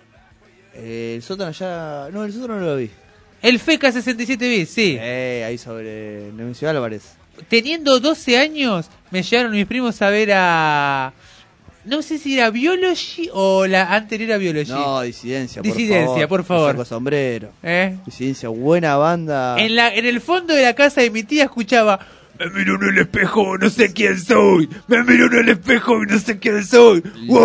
Eh, el sótano ya... No, el sótano no lo vi. El FECA sesenta y siete bits, sí. Eh, ahí sobre Nemesio Álvarez. Teniendo doce años, me llevaron mis primos a ver a... No sé si era Biology o la anterior a Biology. No, Disidencia, por Disidencia, favor. por favor. Saco sombrero. ¿Eh? Disidencia, buena banda. En, la, en el fondo de la casa de mi tía escuchaba... Me miro en el espejo, no sé quién soy. Me miro en el espejo y no sé quién soy.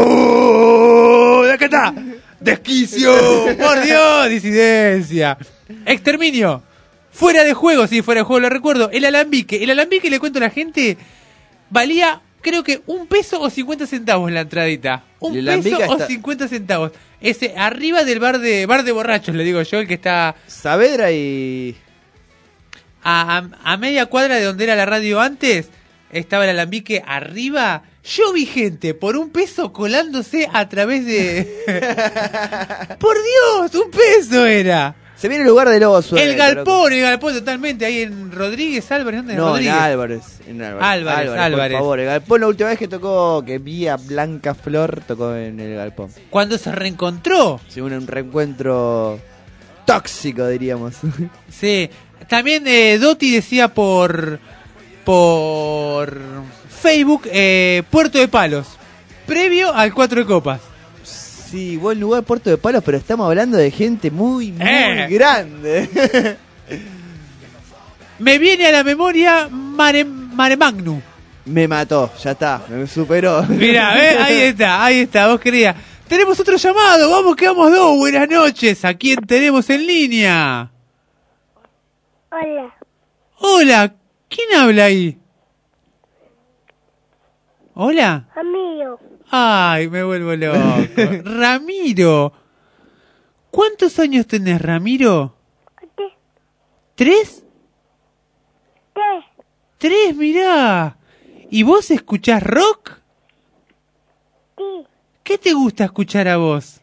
¡Wow! ¡Acá está! ¡Desquicio! ¡Por Dios! Disidencia. Exterminio. Fuera de juego, sí, fuera de juego, lo recuerdo. El alambique. El alambique, le cuento a la gente, valía, creo que un peso o cincuenta centavos la entradita. Un El peso alambique o está- cincuenta centavos. Ese, arriba del bar de bar de borrachos, le digo yo, el que está... Saavedra y... A, a, a media cuadra de donde era la radio antes, estaba el alambique arriba. Yo vi gente por un peso colándose a través de... ¡Por Dios! ¡Un peso era! Se viene el lugar de Lobo Suelto. El galpón, el galpón totalmente, ahí en Rodríguez Álvarez. ¿Dónde es No, en Rodríguez? Álvarez, en Álvarez. Álvarez, Álvarez. Por favor, el galpón la última vez que tocó, que vi a Blanca Flor, tocó en el galpón. Cuando se reencontró. Sí, un, un reencuentro tóxico, diríamos. Sí. También eh, Dotti decía por por Facebook eh, Puerto de Palos, previo al Cuatro de Copas. Sí, buen lugar, Puerto de Palos, pero estamos hablando de gente muy, muy Eh. grande. Me viene a la memoria Mare, Mare Magnum. Me mató, ya está, me superó. Mirá, ¿ves? Ahí está, ahí está, vos querías. Tenemos otro llamado, vamos que vamos dos, buenas noches. ¿A quién tenemos en línea? Hola. Hola, ¿quién habla ahí? Hola. Amigo. Ay, me vuelvo loco. Ramiro. ¿Cuántos años tenés, Ramiro? ¿Qué? ¿Tres? ¿Qué? Tres, mirá. ¿Y vos escuchás rock? Sí. ¿Qué te gusta escuchar a vos?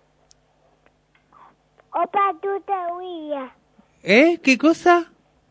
Opa, tú te huía. ¿Eh? ¿Qué cosa?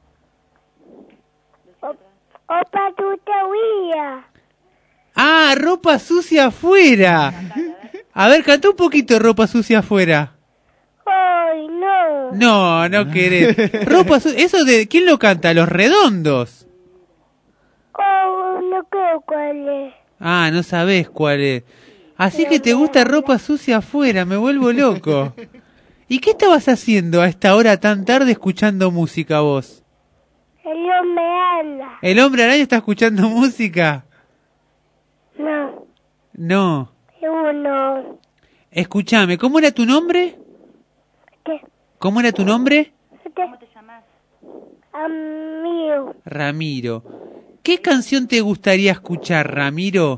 Opa, tú te huía. Ah, ropa sucia afuera. A ver, cantá un poquito Ropa sucia afuera. Ay, no. No, no querés. Ropa sucia. ¿Eso de quién lo canta? Los Redondos. Oh, no creo cuál es. Ah, no sabés cuál es. Así que te gusta ropa sucia afuera, me vuelvo loco. ¿Y qué estabas haciendo a esta hora tan tarde escuchando música vos? El hombre anda. ¿El hombre araña está escuchando música? No. No. Uno. Escúchame, ¿cómo era tu nombre? ¿Qué? ¿Cómo era tu nombre? ¿Cómo te llamas? Amigo. Ramiro. ¿Qué canción te gustaría escuchar, Ramiro?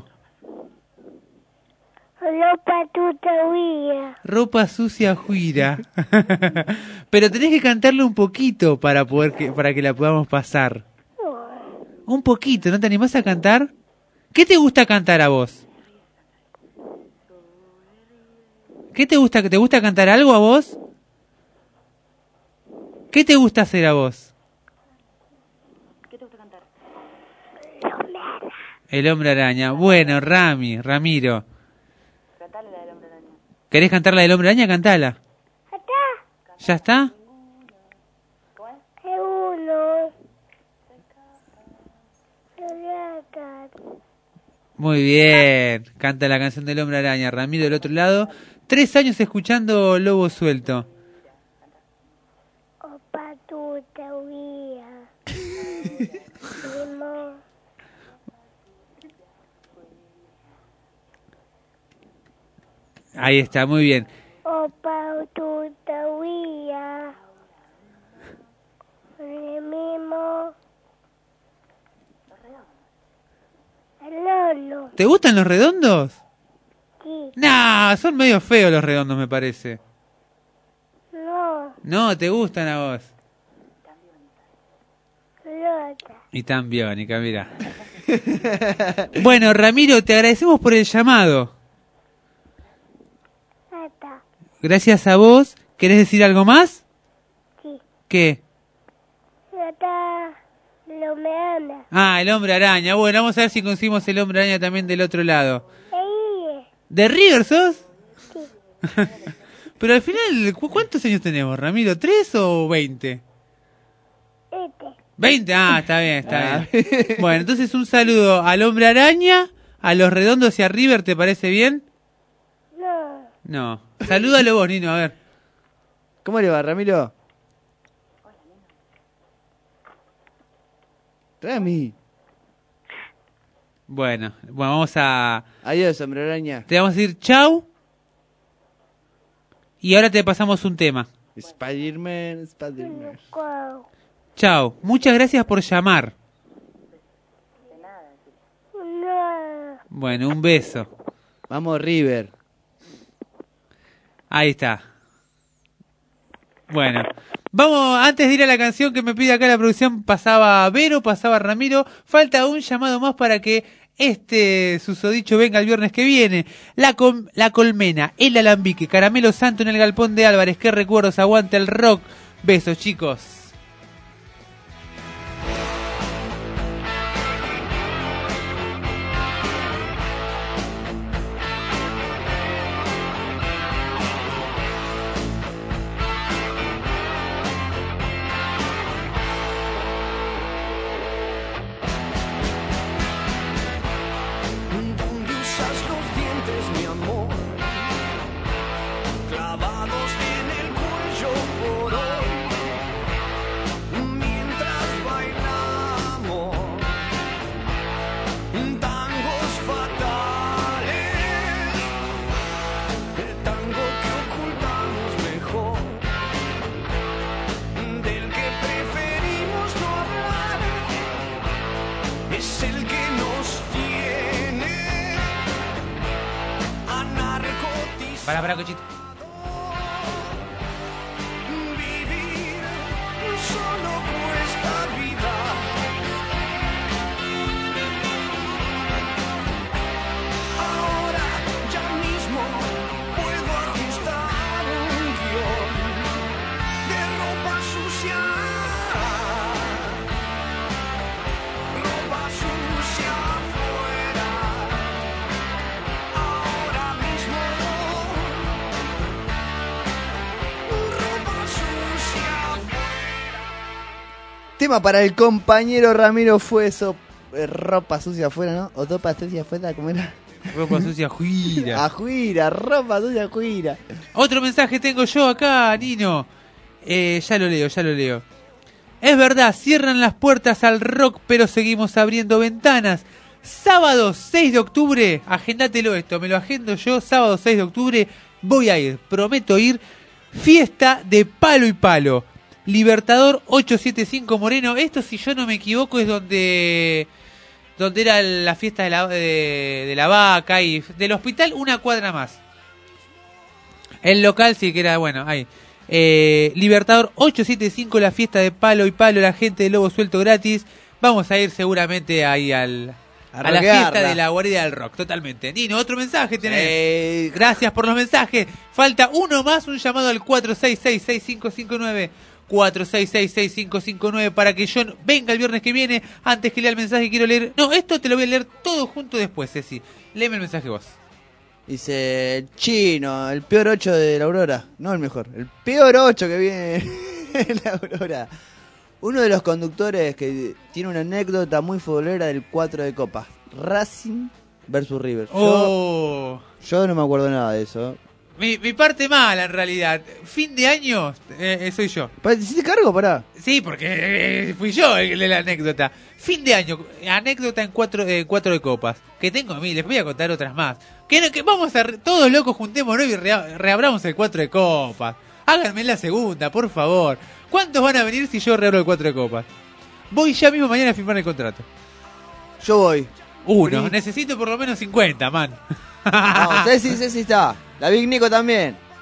Opa, tú te huía. Ropa sucia afuera. Pero tenés que cantarle un poquito para poder que, para que la podamos pasar. Un poquito, ¿no te animás a cantar? ¿Qué te gusta cantar a vos? ¿Qué te gusta? ¿Te gusta cantar algo a vos? ¿Qué te gusta hacer a vos? ¿Qué te gusta cantar? El hombre araña. Bueno, Rami, Ramiro. ¿Querés cantar la del hombre araña? Cantala. ¿Ya está? Uno. Muy bien. Canta la canción del hombre araña. Ramiro del otro lado. Tres años escuchando Lobo Suelto. Opa, tú te huía. Primo. Ahí está, muy bien. Opa, tú te huía. El mismo. El Lolo. ¿Te gustan los redondos? Sí. Nah, son medio feos los redondos, me parece. No, te gustan a vos. Lota. Y tan biónica, mira. Bueno, Ramiro, te agradecemos por el llamado. Ata. Gracias a vos. ¿Querés decir algo más? Sí. ¿Qué? Ata. Lo me anda. Ah, el hombre araña. Bueno, vamos a ver si conseguimos el hombre araña también del otro lado. Ahí. ¿De River sos? Sí. Pero al final, ¿cu- ¿cuántos años tenemos, Ramiro? ¿Tres o veinte? Este. ¿Veinte? Ah, está bien, está bien. Bueno, entonces un saludo al hombre araña, a los redondos y a River, ¿te parece bien? No. No. Salúdalo vos, Nino, a ver. ¿Cómo le va, Ramiro? Rami. Bueno, bueno, vamos a... Adiós, hombre araña. Te vamos a decir chau. Y ahora te pasamos un tema. Spider-Man, Spider-Man. Wow. Chau. Muchas gracias por llamar. No. Bueno, un beso. Vamos, River. Ahí está. Bueno, vamos, antes de ir a la canción que me pide acá la producción, pasaba Vero, pasaba Ramiro, falta un llamado más para que este susodicho venga el viernes que viene. La, com- la Colmena, el Alambique, Caramelo Santo en el Galpón de Álvarez, qué recuerdos, aguanta el rock. Besos, chicos. ¿Dónde usas los dientes, mi amor? Clavados en el cuello por hoy, mientras bailamos tangos fatales, el tango que ocultamos mejor, del que preferimos no hablar, es el que nos tiene anarcotizados. Para, para, cochito. Vivir solo cuesta vida. Ahora ya mismo puedo ajustar un guión de ropa sucia, ropa sucia afuera. Ahora mismo ropa sucia afuera. Tema para el compañero Ramiro fue eso. eh, ropa sucia afuera, ¿no? O ropa sucia afuera, ¿cómo era? Ropa sucia, juira. Ajuira, ropa sucia, ajuira. Otro mensaje tengo yo acá, Nino. Eh, ya lo leo, ya lo leo. Es verdad, cierran las puertas al rock, pero seguimos abriendo ventanas. Sábado seis de octubre, agéndatelo esto, me lo agendo yo. Sábado seis de octubre voy a ir, prometo ir. Fiesta de Palo y Palo. Libertador ochocientos setenta y cinco Moreno. Esto, si yo no me equivoco, es donde donde era la fiesta de la, de, de la vaca y del hospital una cuadra más. El local sí que era, bueno, ahí. Eh, Libertador ochocientos setenta y cinco, la fiesta de Palo y Palo, la gente de Lobo Suelto gratis. Vamos a ir seguramente ahí al, A a, la rockearla. fiesta de la guarida del rock, totalmente. Nino, otro mensaje tenés. Eh, Gracias por los mensajes. Falta uno más, un llamado al cuatro seis seis, seis cinco cinco nueve. cuatro seis seis, seis cinco cinco nueve para que yo venga el viernes que viene. Antes que lea el mensaje quiero leer... No, esto te lo voy a leer todo junto después, Ceci. Léeme el mensaje vos. Dice el chino, el peor ocho de la Aurora. No el mejor, el peor ocho que viene en la Aurora. Uno de los conductores que tiene una anécdota muy futbolera del cuatro de Copa. Racing versus River. Yo, Oh. yo no me acuerdo nada de eso. Mi, mi parte mala, en realidad. Fin de año, eh, soy yo. ¿Hiciste cargo? Pará. Sí, porque eh, fui yo el de la anécdota. Fin de año, anécdota en cuatro, eh, cuatro de copas. Que tengo a mí, les voy a contar otras más. Que, no- que vamos a... re- todos locos juntémonos y rea- reabramos el cuatro de copas. Háganme la segunda, por favor. ¿Cuántos van a venir si yo reabro el cuatro de copas? Voy ya mismo mañana a firmar el contrato. Yo voy. Uno, Vení. necesito por lo menos cincuenta, man. No, Ceci, Ceci está. La Big Nico también.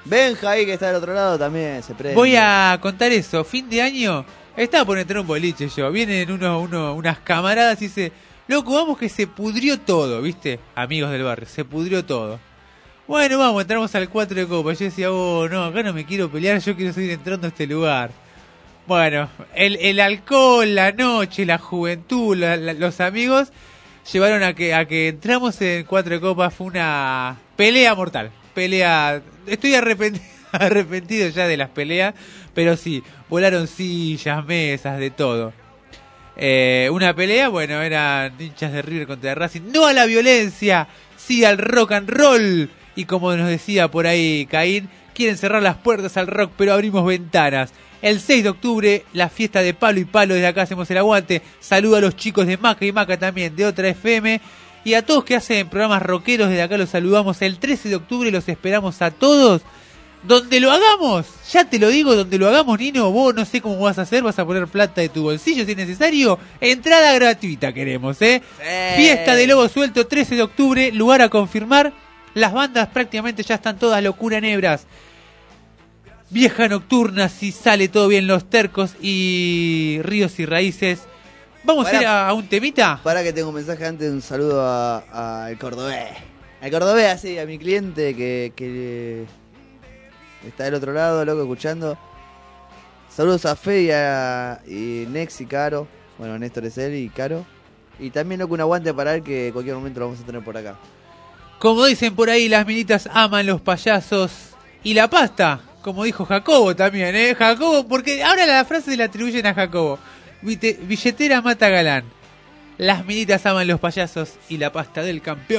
Benja ahí que está del otro lado también se prende. Voy a contar eso. Fin de año, estaba por entrar un boliche yo. Vienen uno, uno, unas camaradas y dice, loco, vamos que se pudrió todo, ¿viste? Amigos del barrio, se pudrió todo. Bueno, vamos, entramos al cuatro de copa. Yo decía, oh, no, acá no me quiero pelear, yo quiero seguir entrando a este lugar. Bueno, el, el alcohol, la noche, la juventud, la, la, los amigos llevaron a que a que entramos en cuatro de copa. Fue una pelea mortal. Pelea. Estoy arrepentido, arrepentido ya de las peleas, pero sí, volaron sillas, mesas, de todo. Eh, una pelea, bueno, eran hinchas de River contra de Racing. No a la violencia, sí al rock and roll. Y como nos decía por ahí Caín, quieren cerrar las puertas al rock, pero abrimos ventanas. El seis de octubre, la fiesta de Palo y Palo, desde acá hacemos el aguante. Saludo a los chicos de Maca y Maca también, de otra F M. Y a todos que hacen programas rockeros, desde acá los saludamos. El trece de octubre los esperamos a todos. Donde lo hagamos, ya te lo digo, donde lo hagamos, Nino, vos no sé cómo vas a hacer, vas a poner plata de tu bolsillo si es necesario. Entrada gratuita queremos, ¿eh? Sí. Fiesta de Lobo Suelto, trece de octubre, lugar a confirmar. Las bandas prácticamente ya están todas, Locura en Hebras, Vieja Nocturna, si sale todo bien, Los Tercos y Ríos y Raíces. Vamos para, a ir a, a un temita. Para que tengo un mensaje antes, un saludo al Cordobés. Al Cordobés, así, a mi cliente que, que está del otro lado, loco, escuchando. Saludos a Fe y, a, y Nex y Caro. Bueno, Néstor es él y Caro. Y también, loco, un aguante para él que en cualquier momento lo vamos a tener por acá. Como dicen por ahí, las minitas aman los payasos y la pasta, como dijo Jacobo también, ¿eh? Jacobo, porque ahora la frase se la atribuyen a Jacobo. Vite, billetera mata galán. Las minitas aman los payasos y la pasta del campeón.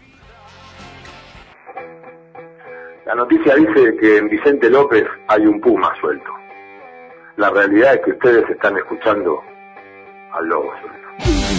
La noticia dice que en Vicente López hay un puma suelto. La realidad es que ustedes están escuchando al lobo suelto.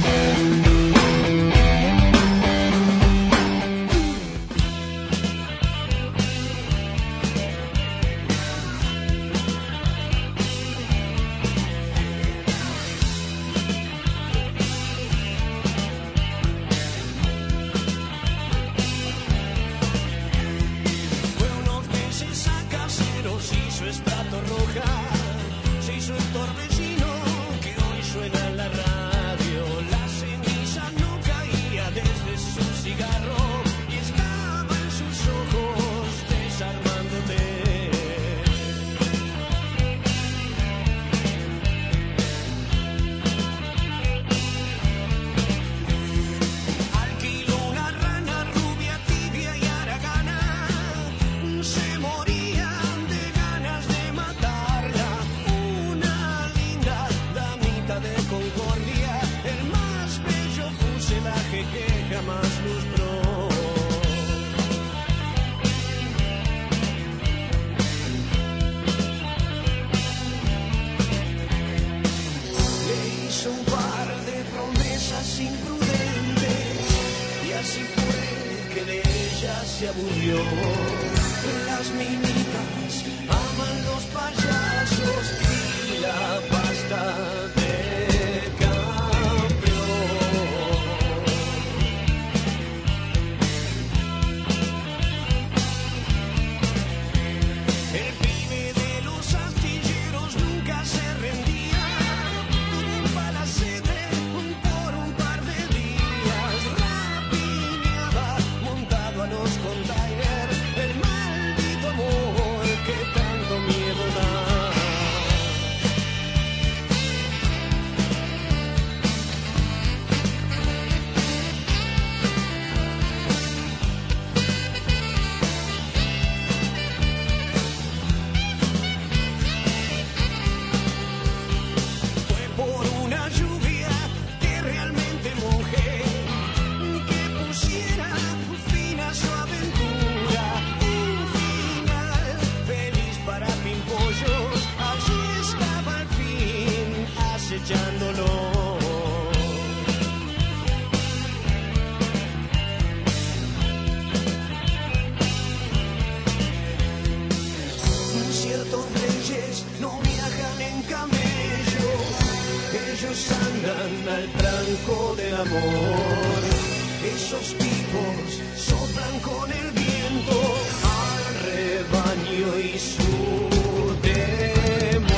Se aburrió. Las minitas aman los payasos y la pasta de campeón. El pibe de los astilleros nunca se rendía. Tuvo un palacete por un par de días. Rapiñaba montado a los containers, el maldito amor que tanto miedo da. Fue por una lluvia que realmente mojé, que pusiera fin a su aventura, un final feliz para Pimpollos. Allí estaba al fin acechándolo. Ciertos reyes no viajan en camello, ellos andan al tranco del amor. Esos tipos soplan con el viento alrededor. rebaño y su temor.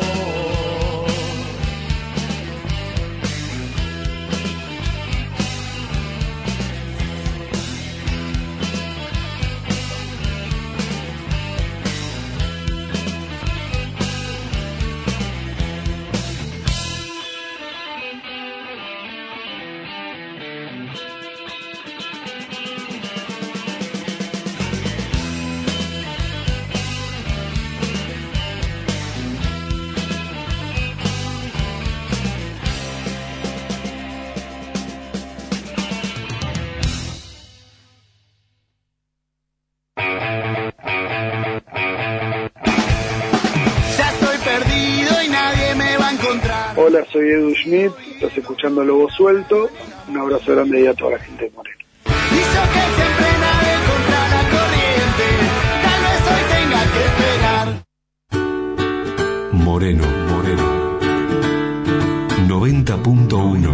Hola, soy Edu Schmidt, estás escuchando Lobo Suelto. Un abrazo grande ahí a toda la gente de Moreno. Hizo que siempre nade contra la corriente, tal vez hoy tenga que esperar. Moreno, Moreno. noventa punto uno.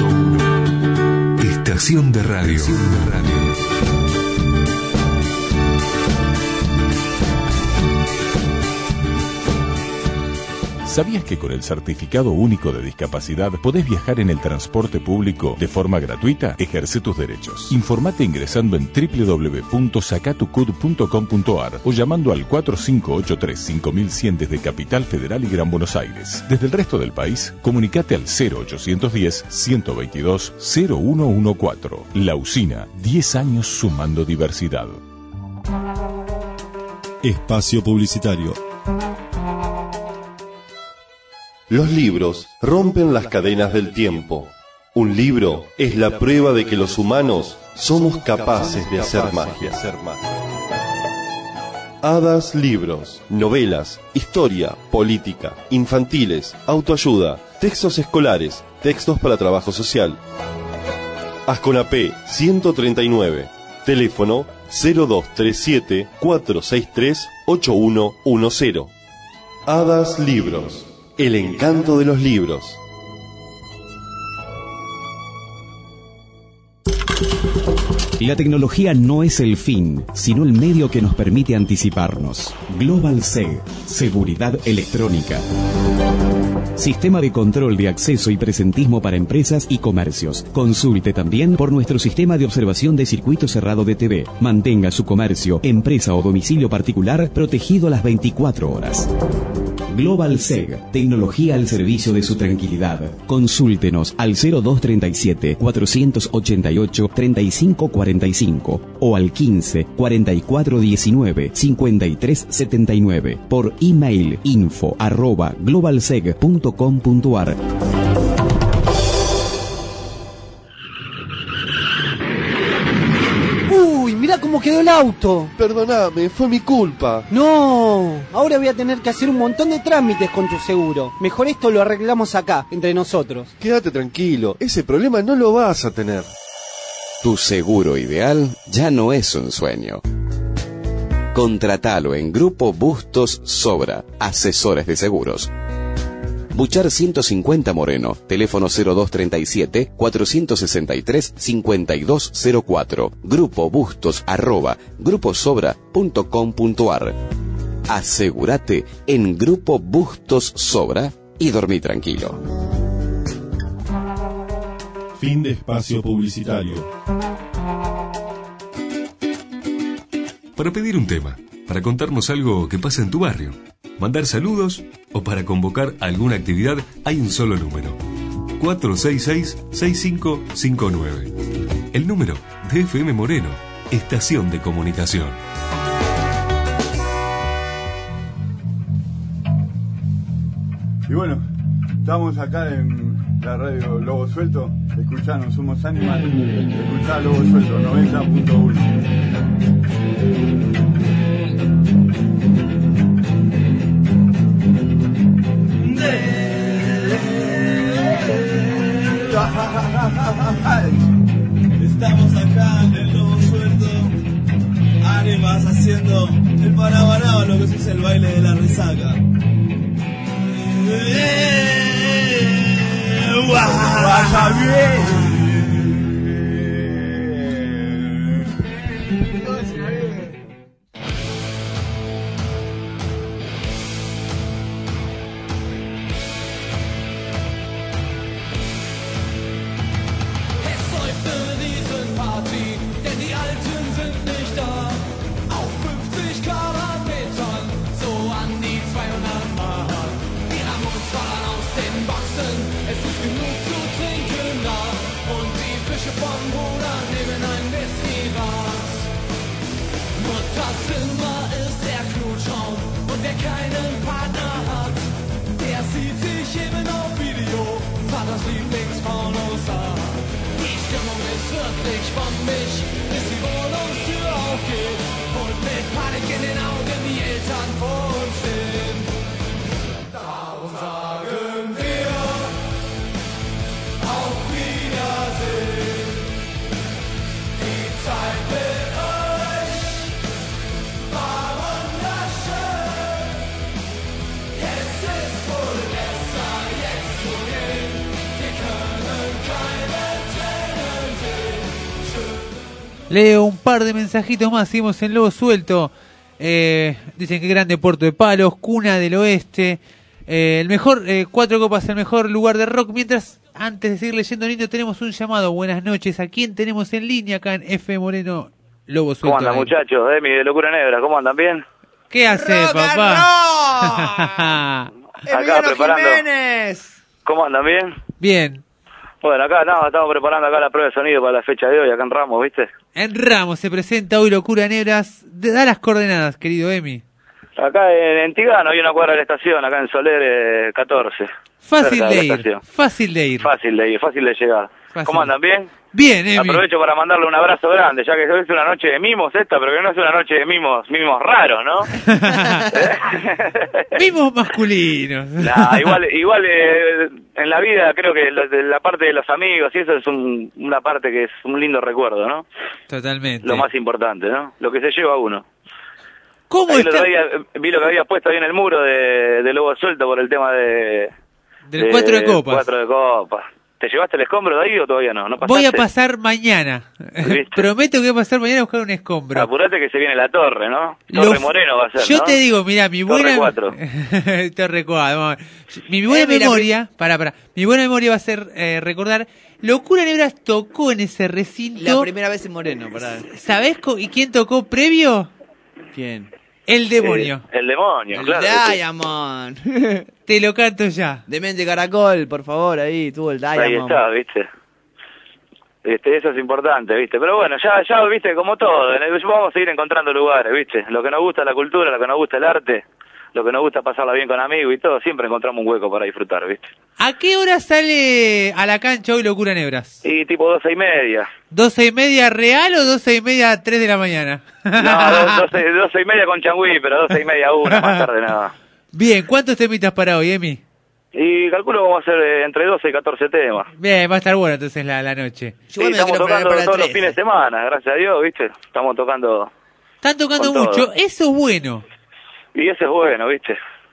Estación de radio. Estación de radio. ¿Sabías que con el Certificado Único de Discapacidad podés viajar en el transporte público de forma gratuita? Ejerce tus derechos. Informate ingresando en doble u doble u doble u punto sacatucud punto com punto ar o llamando al cuatro cinco ocho tres cinco mil cien desde Capital Federal y Gran Buenos Aires. Desde el resto del país, comunicate al cero ochocientos diez, ciento veintidós, cero uno catorce. La Usina, diez años sumando diversidad. Espacio publicitario. Los libros rompen las cadenas del tiempo. Un libro es la prueba de que los humanos somos capaces de hacer magia. Hadas Libros, novelas, historia, política, infantiles, autoayuda, textos escolares, textos para trabajo social. Asconapé ciento treinta y nueve, teléfono cero dos tres siete, cuatro seis tres, ocho uno uno cero. Hadas Libros. El encanto de los libros. La tecnología no es el fin, sino el medio que nos permite anticiparnos. Global S E G, Seguridad Electrónica. Sistema de control de acceso y presentismo para empresas y comercios. Consulte también por nuestro sistema de observación de circuito cerrado de T V. Mantenga su comercio, empresa o domicilio particular protegido las veinticuatro horas. Global S E G, tecnología al servicio de su tranquilidad. Consúltenos al cero dos treinta y siete, cuatrocientos ochenta y ocho, treinta y cinco cuarenta y cinco o al quince, cuarenta y cuatro diecinueve, cincuenta y tres setenta y nueve por email info arroba globalseg punto com punto ar. Mirá cómo quedó el auto. Perdóname, fue mi culpa. No, ahora voy a tener que hacer un montón de trámites con tu seguro. Mejor esto lo arreglamos acá, entre nosotros. Quédate tranquilo, ese problema no lo vas a tener. Tu seguro ideal ya no es un sueño. Contratalo en Grupo Bustos Sobra, asesores de seguros. Buchar ciento cincuenta Moreno, teléfono cero dos treinta y siete, cuatrocientos sesenta y tres, cincuenta y dos cero cuatro, Grupo Bustos arroba gruposobra punto com punto ar. Asegúrate en Grupo Bustos Sobra y dormí tranquilo. Fin de espacio publicitario. Para pedir un tema, para contarnos algo que pasa en tu barrio, mandar saludos o para convocar alguna actividad, hay un solo número: cuatro seis seis, seis cinco cinco nueve. El número de F M Moreno, Estación de Comunicación. Y bueno, estamos acá en la radio Lobo Suelto, escuchanos, somos Animal, escuchá Lobo Suelto, noventa punto uno. Estamos acá en el Lobo Suelto, Ánimas haciendo el parabanao, lo que se dice el baile de la resaca. ¡Vaya bien! Leo un par de mensajitos más, seguimos en Lobo Suelto. Eh, dicen que grande Puerto de Palos, cuna del oeste. Eh, el mejor, eh, Cuatro Copas, el mejor lugar de rock. Mientras, antes de seguir leyendo, Niño, tenemos un llamado. Buenas noches. ¿A quién tenemos en línea acá en F. Moreno, Lobo Suelto? ¿Cómo andan, muchachos? Emi de Locura Negra, ¿cómo andan? ¿Bien? ¿Qué hace, papá? Acá preparando. ¿Cómo andan? ¿Bien? Bien. Bueno, acá no, estamos preparando acá la prueba de sonido para la fecha de hoy, acá en Ramos, ¿viste? En Ramos se presenta hoy Locura Negras. Da las coordenadas, querido Emi. Acá en, en Tigano hay una cuadra de la estación, acá en Soler eh, catorce. Fácil cerca de, de la ir, estación. fácil de ir. Fácil de ir, fácil de llegar. Fácil. ¿Cómo andan? ¿Bien? Bien, Emi. Aprovecho para mandarle un abrazo grande, ya que es una noche de mimos esta, pero que no es una noche de mimos, mimos raros, ¿no? Mimos masculinos. Nah, igual, igual eh, en la vida creo que lo, de la parte de los amigos y eso es un, una parte que es un lindo recuerdo, ¿no? Totalmente. Lo más importante, ¿no? Lo que se lleva a uno. ¿Cómo ahí está? Lo traía, vi lo que había puesto ahí en el muro de, de Lobo Suelto por el tema de... Del de, Cuatro de Copas. Cuatro de Copas. ¿Te llevaste el escombro de ahí o todavía no? ¿No pasaste? Voy a pasar mañana. Prometo que voy a pasar mañana a buscar un escombro. Apurate que se viene la torre, ¿no? Torre Lo... Moreno va a ser, Yo ¿no? te digo, mirá, mi buena... Torre cuatro. Torre cuatro. Mi buena eh, memoria... Para, para. Mi buena memoria va a ser eh, recordar... Locura Negras tocó en ese recinto... La primera vez en Moreno, pará. ¿Sabés co- y quién tocó previo? ¿Quién? El demonio. El, el demonio, el claro. Diamond. Te lo canto ya. Demente Caracol, por favor, ahí tuvo el Diamond. Ahí está, viste. Este, eso es importante, viste. Pero bueno, ya, ya viste, como todo. Vamos a seguir encontrando lugares, viste. Lo que nos gusta es la cultura, lo que nos gusta el arte, lo que nos gusta pasarla bien con amigos y todo, siempre encontramos un hueco para disfrutar, viste. ¿A qué hora sale a la cancha hoy Locura Negras? Y tipo doce y media. ¿Doce y media real o doce y media tres de la mañana? No, doce, doce y media con Changüí, pero doce y media una, más tarde nada. Bien, ¿cuántos temitas para hoy, Emi? Y calculo que vamos a hacer eh, entre doce y catorce temas. Bien, va a estar bueno entonces la, la noche. Sí, estamos tocando todos los fines de semana, gracias a Dios, ¿viste? Estamos tocando... Están tocando mucho, todo. Eso es bueno. Y eso es bueno, ¿viste?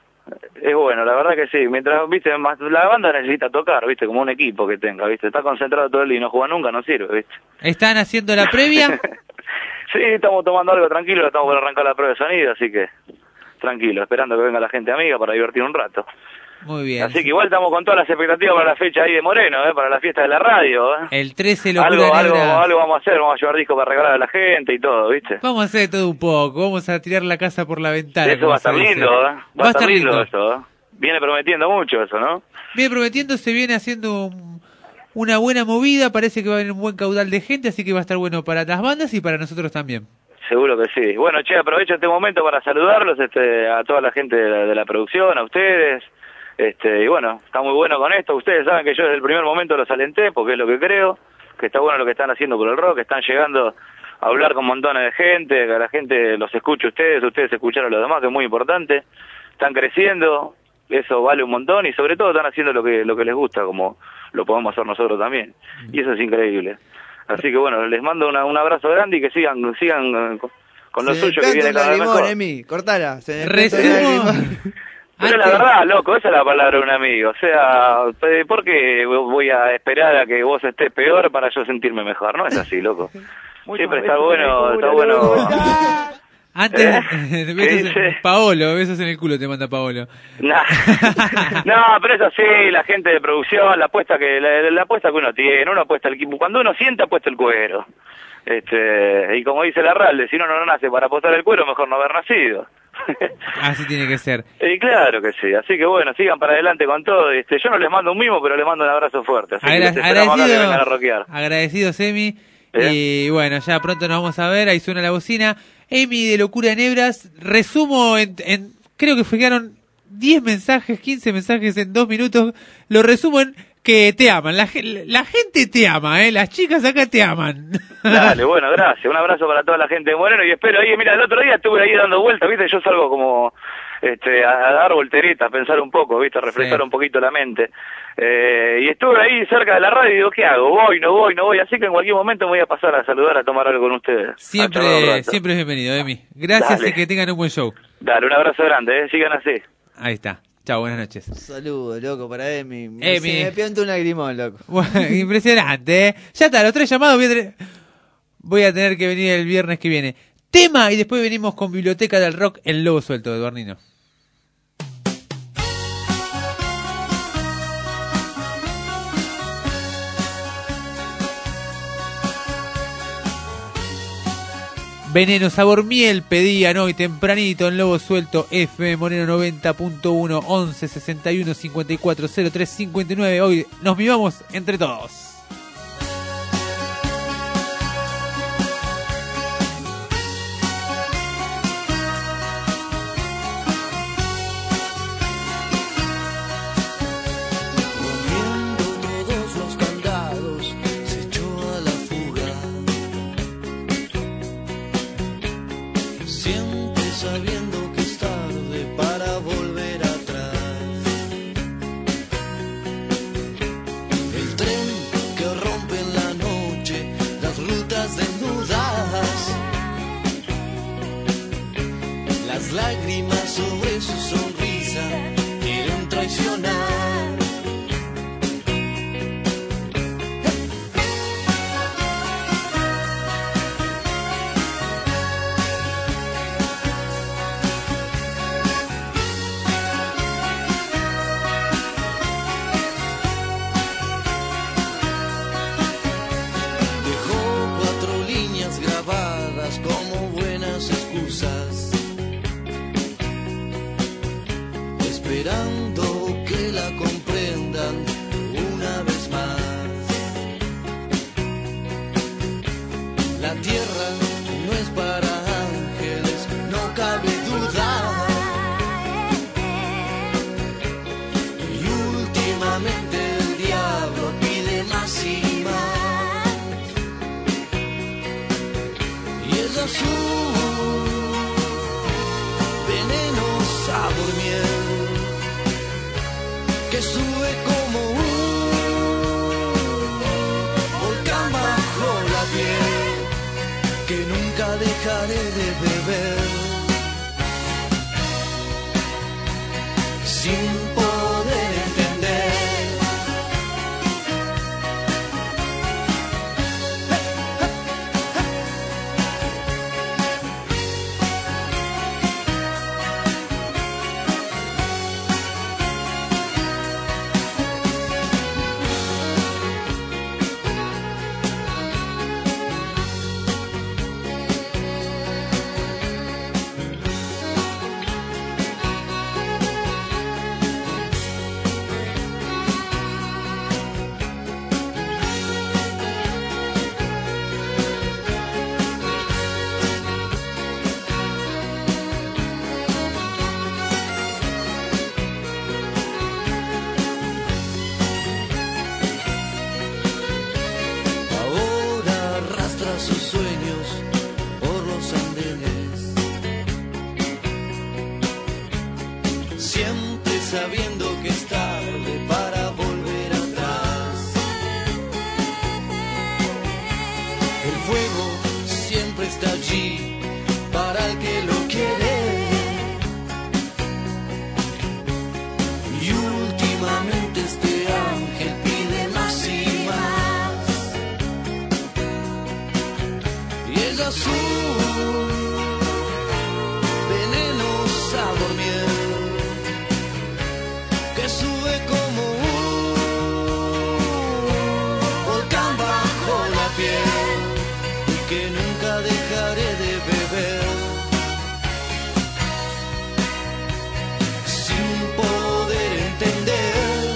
Es bueno, la verdad que sí. Mientras, ¿viste? Más, la banda necesita tocar, ¿viste? Como un equipo que tenga, ¿viste? Está concentrado todo el día y no juega nunca, no sirve, ¿viste? ¿Están haciendo la previa? Sí, estamos tomando algo tranquilo, estamos por arrancar la prueba de sonido, así que tranquilo, esperando que venga la gente amiga para divertir un rato. Muy bien. Así que igual estamos con todas las expectativas para la fecha ahí de Moreno, ¿eh? Para la fiesta de la radio, ¿eh? El trece Locura algo, algo, Negra. algo vamos a hacer, vamos a llevar discos para regalar a la gente y todo, ¿viste? Vamos a hacer todo un poco, vamos a tirar la casa por la ventana. Eso va a estar lindo, ¿eh? Va, va a estar lindo, lindo eso, ¿eh? Viene prometiendo mucho eso, ¿no? Viene prometiendo, se viene haciendo un, una buena movida, parece que va a haber un buen caudal de gente, así que va a estar bueno para las bandas y para nosotros también. Seguro que sí. Bueno, che, aprovecho este momento para saludarlos, este, a toda la gente de la, de la producción, a ustedes. Este, y bueno, está muy bueno con esto. Ustedes saben que yo desde el primer momento los alenté, porque es lo que creo, que está bueno lo que están haciendo por el rock, que están llegando a hablar con montones de gente, que la gente los escuche ustedes, ustedes escucharon a los demás, que es muy importante. Están creciendo, eso vale un montón, y sobre todo están haciendo lo que lo que les gusta, como lo podemos hacer nosotros también. Y eso es increíble. Así que bueno, les mando una, un abrazo grande y que sigan sigan con, con lo se suyo, que viene cada vez mejor. Emi, cortala. Se Resumo. Pero la verdad, loco, esa es la palabra de un amigo. O sea, ¿por qué voy a esperar a que vos estés peor para yo sentirme mejor? No es así, loco. Siempre está bueno, está bueno. Antes, ¿Eh? besos en, Paolo, besos en el culo te manda Paolo. Nah. No, pero eso sí, la gente de producción, la apuesta que la, la apuesta que uno tiene, uno apuesta el equipo. Cuando uno siente, apuesta el cuero. Este, y como dice la Ralde, si uno no nace para apostar el cuero, mejor no haber nacido. Así tiene que ser. Y claro que sí, así que bueno, sigan para adelante con todo. Este, yo no les mando un mimo, pero les mando un abrazo fuerte. Así Agra que les esperamos acá que vengan a rockear. Agradecido, Emi. ¿Eh? Y bueno, ya pronto nos vamos a ver, ahí suena la bocina. Emi de Locura Negras, resumo en, en creo que fueron diez mensajes, quince mensajes en dos minutos. Lo resumo en que te aman, la, la gente te ama, ¿eh? Las chicas acá te aman. Dale, bueno, gracias. Un abrazo para toda la gente de Moreno y espero ahí, mira, el otro día estuve ahí dando vueltas, ¿viste? Yo salgo como este a, a dar volteritas, a pensar un poco, ¿viste? A refrescar sí. un poquito la mente. Eh, y estuve ahí cerca de la radio y digo, ¿qué hago? Voy, no voy, no voy. Así que en cualquier momento me voy a pasar a saludar, a tomar algo con ustedes. Siempre, siempre es bienvenido, Emi. Gracias. Dale. Y que tengan un buen show. Dale, un abrazo grande, ¿eh? Sigan así. Ahí está. Chao, buenas noches. Un saludo, loco, para Emi. Emi. Se me pianta un lagrimón, loco. Bueno, impresionante, ¿eh? Ya está, los tres llamados. Voy a, voy a tener que venir el viernes que viene. Tema y después venimos con Biblioteca del Rock, El Lobo Suelto de Eduardino. Veneno sabor miel pedían hoy tempranito en Lobo Suelto, F M Moreno noventa punto uno, once sesenta y uno cincuenta y cuatro cero tres cincuenta y nueve. Hoy nos vivamos entre todos. Todos los candados se echó a la fuga, siempre sabiendo que es tarde para volver atrás. El tren que rompe en la noche las rutas desnudadas, las lágrimas sobre su sonrisa quieren traicionar. Como buenas excusas, esperando que la comprendan una vez más. La tierra no es para ángeles, no cabe duda. Y últimamente el diablo pide más y más. Azul, veneno sabor miel, que sube como un volcán bajo la piel, que nunca dejaré de beber, sin poder entender. Sus sueños por los andenes, siempre sabiendo que es tarde para volver atrás. El fuego siempre está allí para el que lo quiere, y últimamente este ángel pide más y más. Es azul, veneno sabor miel, que sube como un volcán bajo la piel, y que nunca dejaré de beber, sin poder entender.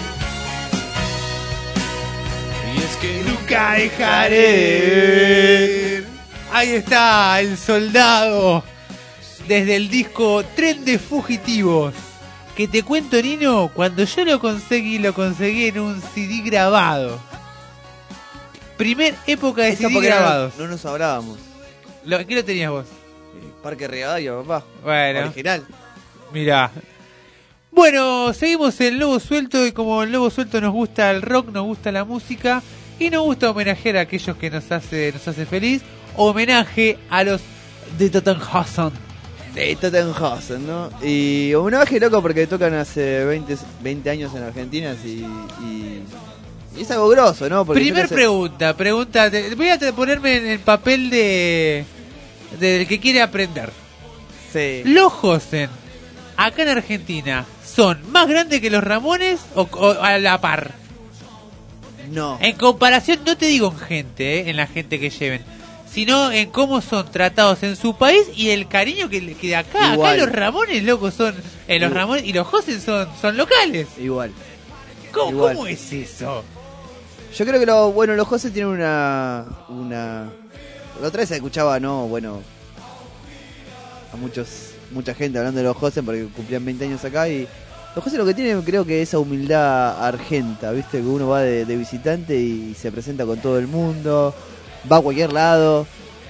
Y es que nunca dejaré. Ahí está el soldado desde el disco Tren de Fugitivos. Que te cuento, Nino, cuando yo lo conseguí, lo conseguí en un C D grabado. Primer época de Esa C D grabados. No, no nos hablábamos. Lo, ¿Qué lo tenías vos? Eh, Parque Rivadavia, papá. Bueno. Original. Mirá. Bueno, seguimos en Lobo Suelto y como en Lobo Suelto nos gusta el rock, nos gusta la música y nos gusta homenajear a aquellos que nos hace, nos hace feliz. Homenaje a los de Tottenhausen. De Tottenhausen, ¿no? Y homenaje loco porque tocan hace veinte, veinte años en Argentina y, y, Y es algo grosso, ¿no? Porque Primer yo no sé- pregunta, pregunta. te- Voy a te- ponerme en el papel de del que quiere aprender. Sí. Los Hosen, acá en Argentina, ¿son más grandes que los Ramones o, o a la par? No. En comparación, no te digo en gente, eh, en la gente que lleven, sino en cómo son tratados en su país y el cariño que, que de acá. Igual. Acá los Ramones, locos, son. Eh, los Igual. Ramones y los Hosen son, son locales. Igual. ¿Cómo, Igual. ¿Cómo es eso? Yo creo que lo, bueno, los José tienen una, una... La otra vez escuchaba, ¿no? Bueno, a muchos, mucha gente hablando de los José porque cumplían veinte años acá y los José lo que tienen creo que esa humildad argenta, ¿viste? Que uno va de, de visitante y se presenta con todo el mundo, va a cualquier lado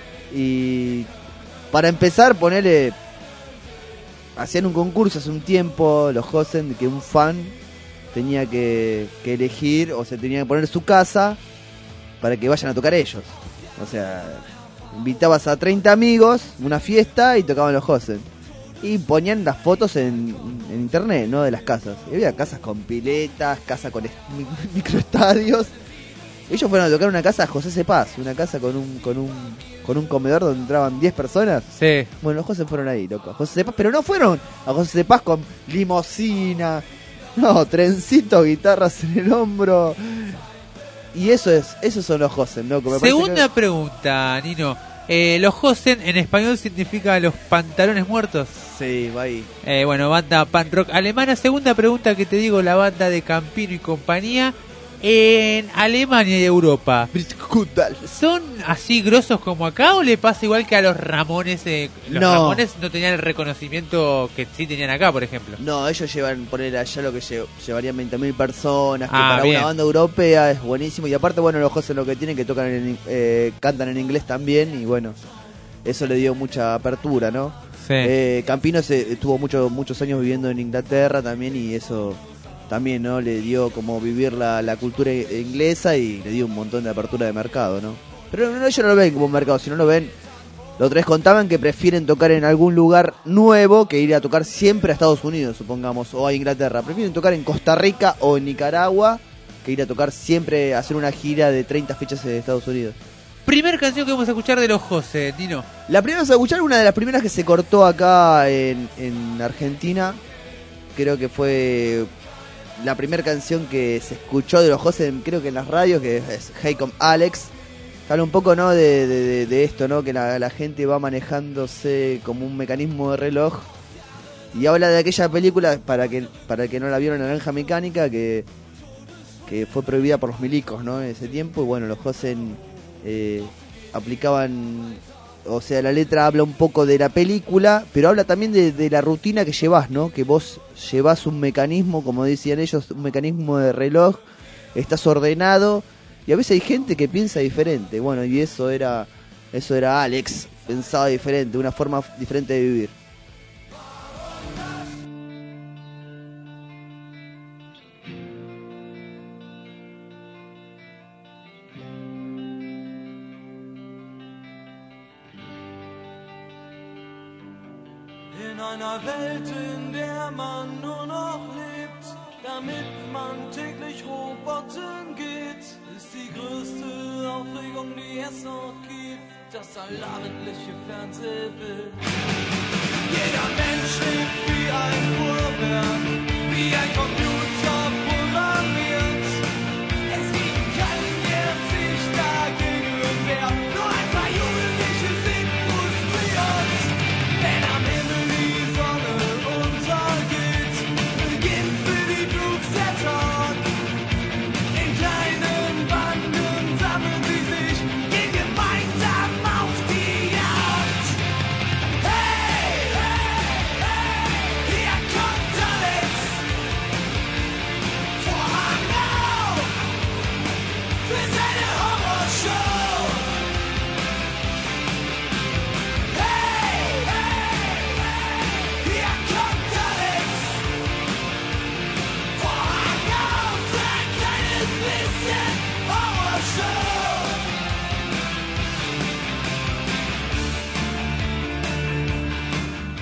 y para empezar ponerle... Hacían un concurso hace un tiempo, los José, que un fan tenía que, que elegir o se tenía que poner su casa para que vayan a tocar ellos. O sea, invitabas a treinta amigos, una fiesta y tocaban los Hosen. Y ponían las fotos en, en internet, ¿no? De las casas. Y había casas con piletas, casas con est- mi- microestadios. Ellos fueron a tocar una casa a José Cepaz, una casa con un con un con un comedor donde entraban diez personas. Sí. Bueno, los José fueron ahí, loco. José Cepaz, pero no fueron a José Cepaz con limosina. No, trencito, guitarras en el hombro. Y eso es, esos son los Hosen, ¿no? Que me parece Segunda que- pregunta, Nino. Eh, los Hosen en español significa los pantalones muertos. Sí, va ahí. Eh, bueno, banda punk rock alemana. Segunda pregunta que te digo, la banda de Campino y compañía en Alemania y Europa. ¿Son así grosos como acá o le pasa igual que a los Ramones? Eh, los No. Ramones no tenían el reconocimiento que sí tenían acá, por ejemplo. No, ellos llevan, poner allá lo que lle- llevarían veinte mil personas, que Ah, para bien. una banda europea es buenísimo. Y aparte, bueno, los Hosen lo que tienen que tocan en, eh, cantan en inglés también y bueno, eso le dio mucha apertura, ¿no? Sí. Eh, Campino se, estuvo mucho, muchos años viviendo en Inglaterra también y eso también, ¿no? Le dio como vivir la, la cultura i- inglesa y le dio un montón de apertura de mercado, ¿no? Pero no, ellos no lo ven como un mercado, si no lo ven... Los tres contaban que prefieren tocar en algún lugar nuevo que ir a tocar siempre a Estados Unidos, supongamos, o a Inglaterra. Prefieren tocar en Costa Rica o en Nicaragua que ir a tocar siempre, hacer una gira de treinta fechas en Estados Unidos. Primer canción que vamos a escuchar de los Hosen, Nino. La primera vamos a escuchar una de las primeras que se cortó acá en, en Argentina. Creo que fue la primera canción que se escuchó de los Hosen, creo que en las radios, que es Hey Come Alex. Habla un poco, ¿no? de, de, de- de esto, ¿no? Que la, la gente va manejándose como un mecanismo de reloj. Y habla de aquella película, para que para el que no la vieron, Naranja Mecánica, que, que fue prohibida por los milicos, ¿no? En ese tiempo. Y bueno, los Hosen eh, aplicaban... O sea, la letra habla un poco de la película, pero habla también de, de la rutina que llevas, ¿no? Que vos llevas un mecanismo, como decían ellos, un mecanismo de reloj, estás ordenado, y a veces hay gente que piensa diferente. Bueno, y eso era, eso era Alex, pensaba diferente, una forma diferente de vivir. In einer Welt, in der man nur noch lebt, damit man täglich Roboter geht, ist die größte Aufregung, die es noch gibt, das allabendliche Fernsehbild. Jeder Mensch lebt wie ein Uhrwerk, wie ein Computer programmiert. Es gibt keinen, der sich dagegen wehrt, nur ein paar Jugendliche sind frustriert. Wenn am Himmel die Sonne untergeht, beginnt für die Blues der Tag. In kleinen Banden sammeln sie sich, gehen gemeinsam auf die Jagd. Hey, hey, hey, hier kommt Alex. Vorhang auf für seine Horrorshow. Hey, hier kommt Alex. Vorhang auf für ein kleines bisschen Horrorshow.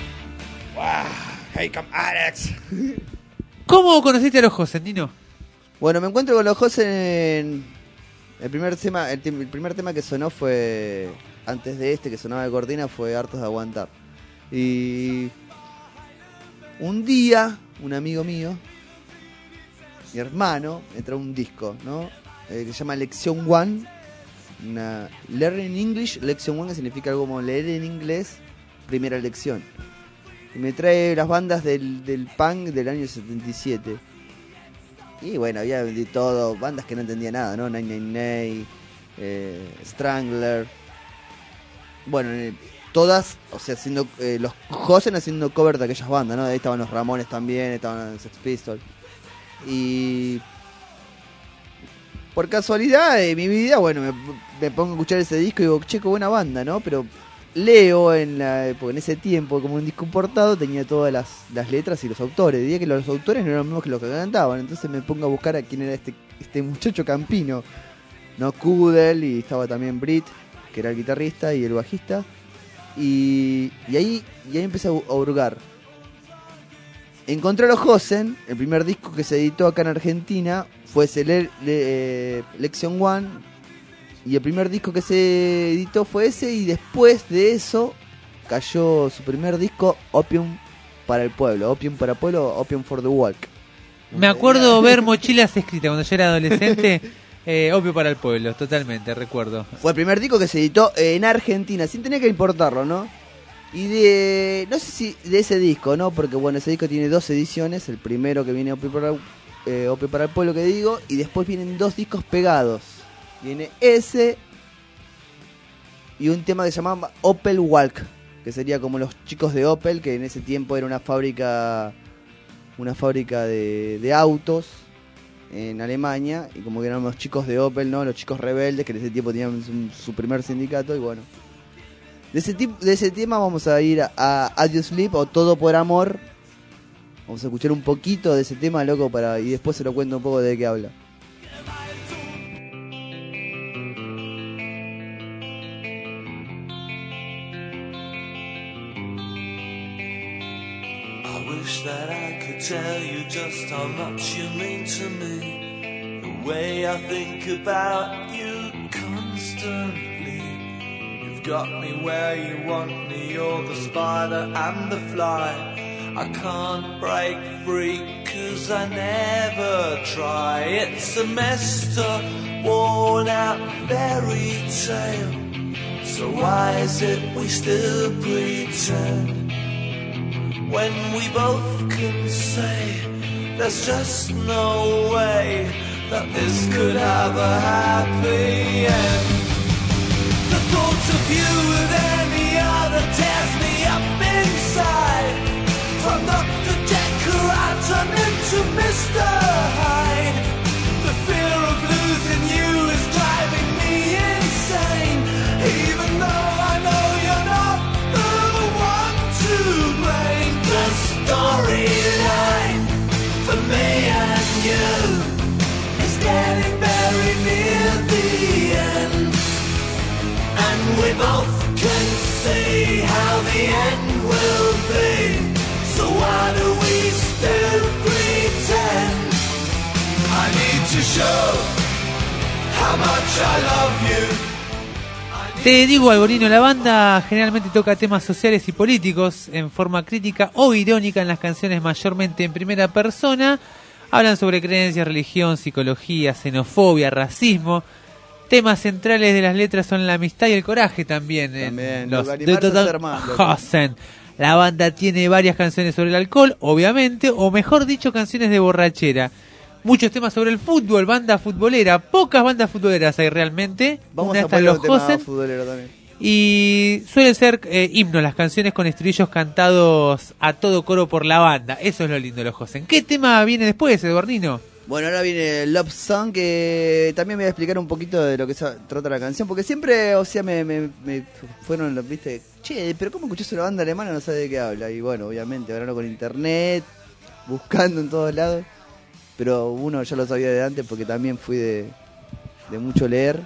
Hey, come Alex. ¿Cómo conociste a los Hosen, Nino? Bueno, me encuentro con los Hosen en... El primer tema, el, el primer tema que sonó fue... Antes de este, que sonaba de cortina, fue Hartos de Aguantar. Y... Un día, un amigo mío, mi hermano, me trae un disco, ¿no? Eh, que se llama Lección One. Una... Learning English, Lección One, que significa algo como leer en inglés, primera lección. Y me trae las bandas del, del punk del año setenta y siete. Y bueno, había de todo, bandas que no entendía nada, ¿no? Nine Nine Nail, eh, Strangler. Bueno, eh, todas, o sea, haciendo eh, los Hosen haciendo cover de aquellas bandas, ¿no? Ahí estaban los Ramones también, estaban los Sex Pistols. Y por casualidad de mi vida, bueno, me, me pongo a escuchar ese disco y digo, che, qué buena banda, ¿no? Pero leo en la porque en ese tiempo, como un disco importado, tenía todas las, las letras y los autores. Diría que los autores no eran los mismos que los que cantaban. Entonces me pongo a buscar a quién era este, este muchacho campino, ¿no? Kudel, y estaba también Britt, que era el guitarrista y el bajista. Y, y, ahí, y ahí empecé a, a hurgar. Encontré a los Hosen. El primer disco que se editó acá en Argentina fue ese Le, Le, eh, Lección One. Y el primer disco que se editó fue ese. Y después de eso cayó su primer disco, Opium para el Pueblo. Opium para el Pueblo, Opium for the Walk. Me acuerdo ver mochilas escritas cuando yo era adolescente. eh, Opio para el Pueblo, totalmente, recuerdo. Fue el primer disco que se editó en Argentina, sin tener que importarlo, ¿no? Y de... no sé si de ese disco, ¿no? Porque bueno, ese disco tiene dos ediciones. El primero que viene Opio para, eh, Opio para el Pueblo, que digo. Y después vienen dos discos pegados. Viene ese y un tema que se llamaba Opel Walk, que sería como los chicos de Opel, que en ese tiempo era una fábrica una fábrica de, de autos en Alemania, y como que eran los chicos de Opel, ¿no? Los chicos rebeldes que en ese tiempo tenían su, su primer sindicato. Y bueno, de ese, tipo, de ese tema vamos a ir a, a Adios Sleep o Todo por Amor. Vamos a escuchar un poquito de ese tema, loco, para y después se lo cuento un poco de qué habla. That I could tell you just how much you mean to me. The way I think about you constantly. You've got me where you want me. You're the spider and the fly. I can't break free cause I never try. It's a messed up, worn out fairy tale. So why is it we still pretend? When we both can say there's just no way that this could have a happy end. The thought of you with any other tears me up inside. From Doctor Jekyll I turn into Mister Hyde. The fear of losing you is driving me insane. Even though I know you're not the one to blame. The storyline for me and you is getting very near the end, and we both can see how the end will be. So why do we still pretend? I need to show how much I love you. Te digo, Alborino, la banda generalmente toca temas sociales y políticos en forma crítica o irónica en las canciones, mayormente en primera persona. Hablan sobre creencias, religión, psicología, xenofobia, racismo. Temas centrales de las letras son la amistad y el coraje también. También, en los los de Total Hosen. La banda tiene varias canciones sobre el alcohol, obviamente, o mejor dicho, canciones de borrachera. Muchos temas sobre el fútbol, banda futbolera. Pocas bandas futboleras hay realmente. Vamos Una a está poner los un tema Hosen. futbolero también. Y suelen ser eh, himnos, las canciones con estribillos cantados a todo coro por la banda. Eso es lo lindo de los Hosen. ¿Qué tema viene después, Eduardino? Bueno, ahora viene Love Song, que también me voy a explicar un poquito de lo que se trata la canción, porque siempre, o sea, me, me, me fueron los, viste, che, pero ¿cómo escuchás una banda alemana? No sabe de qué habla. Y bueno, obviamente, ahora con internet, buscando en todos lados, pero uno ya lo sabía de antes porque también fui de, de mucho leer.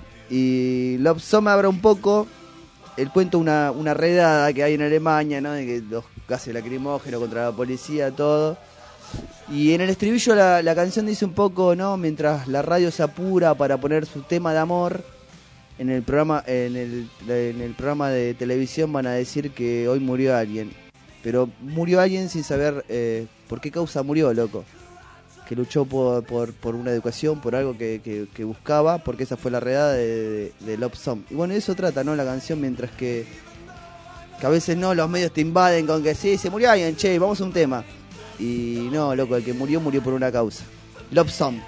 Y Love Song me habla un poco, él cuenta una, una redada que hay en Alemania, ¿no? De que los gases lacrimógenos contra la policía, todo. Y en el estribillo la, la canción dice un poco, ¿no? Mientras la radio se apura para poner su tema de amor, en el programa en el, en el programa de televisión van a decir que hoy murió alguien. Pero murió alguien sin saber eh, por qué causa murió, loco. Que luchó por, por, por una educación, por algo que, que, que buscaba, porque esa fue la realidad de, de, de Love Song. Y bueno, eso trata, ¿no? La canción, mientras que, que a veces no, los medios te invaden con que sí, se murió alguien, che, vamos a un tema. Y no, loco, el que murió, murió por una causa. Love Song.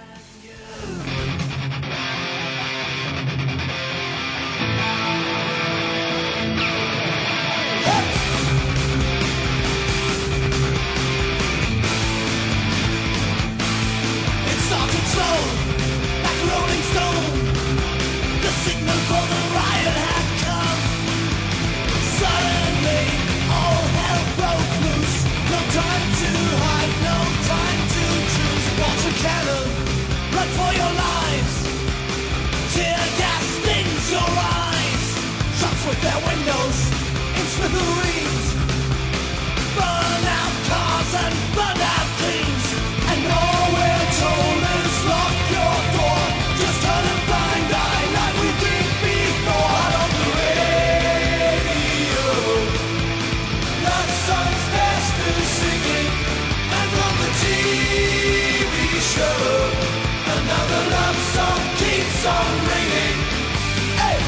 With their windows in smithereens, burn out cars and burn out dreams, and all we're told is lock your door, just turn a blind eye like we did before. But on the radio, love songs they're still singing, and from the T V show, another love song keeps on ringing. Hey!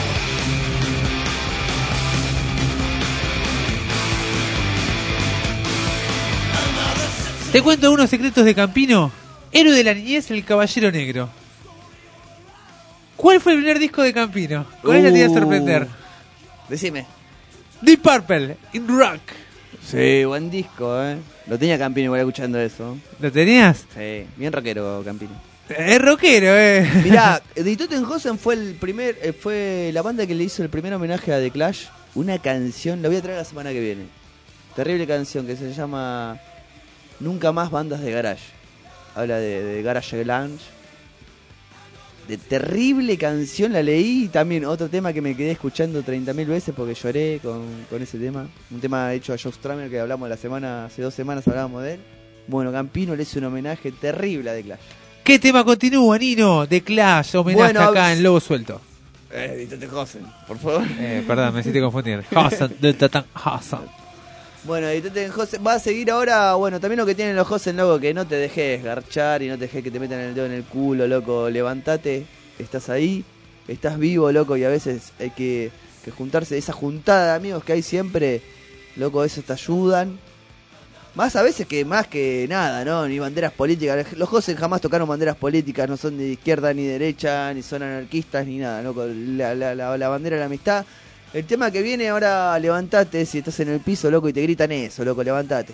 Te cuento unos secretos de Campino. Héroe de la niñez, el Caballero Negro. ¿Cuál fue el primer disco de Campino? Con ella te iba a sorprender. Decime. Deep Purple, In Rock. Sí, buen disco, eh. Lo tenía Campino igual escuchando eso. ¿Lo tenías? Sí, bien rockero Campino. Es rockero, eh. Mirá, Die Totenhösen fue el primer, eh, fue la banda que le hizo el primer homenaje a The Clash. Una canción, la voy a traer la semana que viene. Terrible canción que se llama Nunca más bandas de garage. Habla de, de Garage Lounge. De terrible canción, la leí. Y también otro tema que me quedé escuchando treinta mil veces porque lloré con, con ese tema. Un tema hecho a Joe Strummer que hablamos la semana, hace dos semanas hablábamos de él. Bueno, Campino le hizo un homenaje terrible a The Clash. ¿Qué tema continúa, Nino? The Clash, homenaje bueno, acá en Lobo Suelto. Eh, Die Totenhösen, por favor. Eh, perdón, me hiciste confundir. Hosen, de Totenhösen. Bueno, y Totenhösen va a seguir ahora. Bueno, también lo que tienen los Hosen, loco, que no te dejes garchar y no te dejes que te metan el dedo en el culo, loco. Levantate, estás ahí, estás vivo, loco, y a veces hay que, que juntarse. Esa juntada de amigos que hay siempre, loco, eso te ayudan. Más a veces que más que nada, ¿no? Ni banderas políticas. Los Hosen jamás tocaron banderas políticas, no son de izquierda ni derecha, ni son anarquistas, ni nada, loco. La, la, la, la bandera de la amistad. El tema que viene ahora, levantate, si estás en el piso, loco, y te gritan eso, loco, levantate.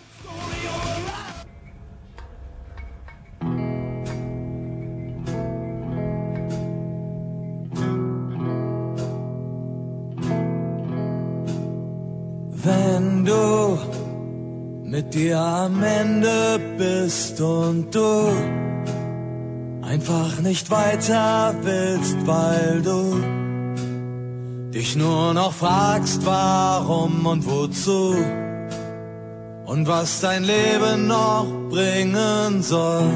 Wenn du mit dir am Ende bist und du einfach nicht weiter willst, weil du dich nur noch fragst, warum und wozu und was dein Leben noch bringen soll.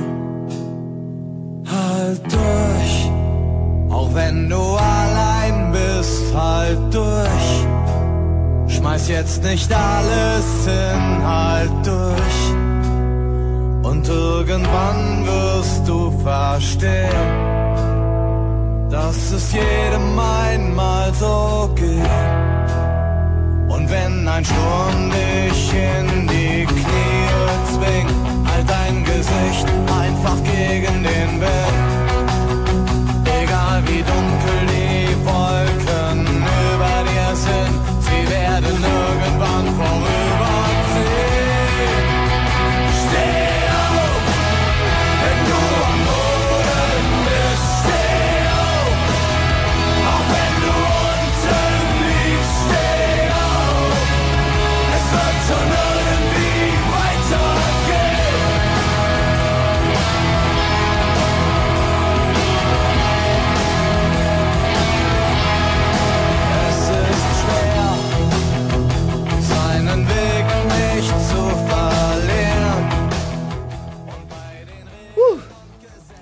Halt durch, auch wenn du allein bist, halt durch. Schmeiß jetzt nicht alles hin, halt durch. Und irgendwann wirst du verstehen, dass es jedem einmal so geht. Und wenn ein Sturm dich in die Knie zwingt, halt dein Gesicht einfach gegen den Wind. Egal wie dunkel die Wolken über dir sind, sie werden irgendwann vorüberziehen. Steh auf, wenn du am Boden bist, steh auf. Auch wenn du unten liegst, steh auf. Es wird schon irgendwie weitergehen.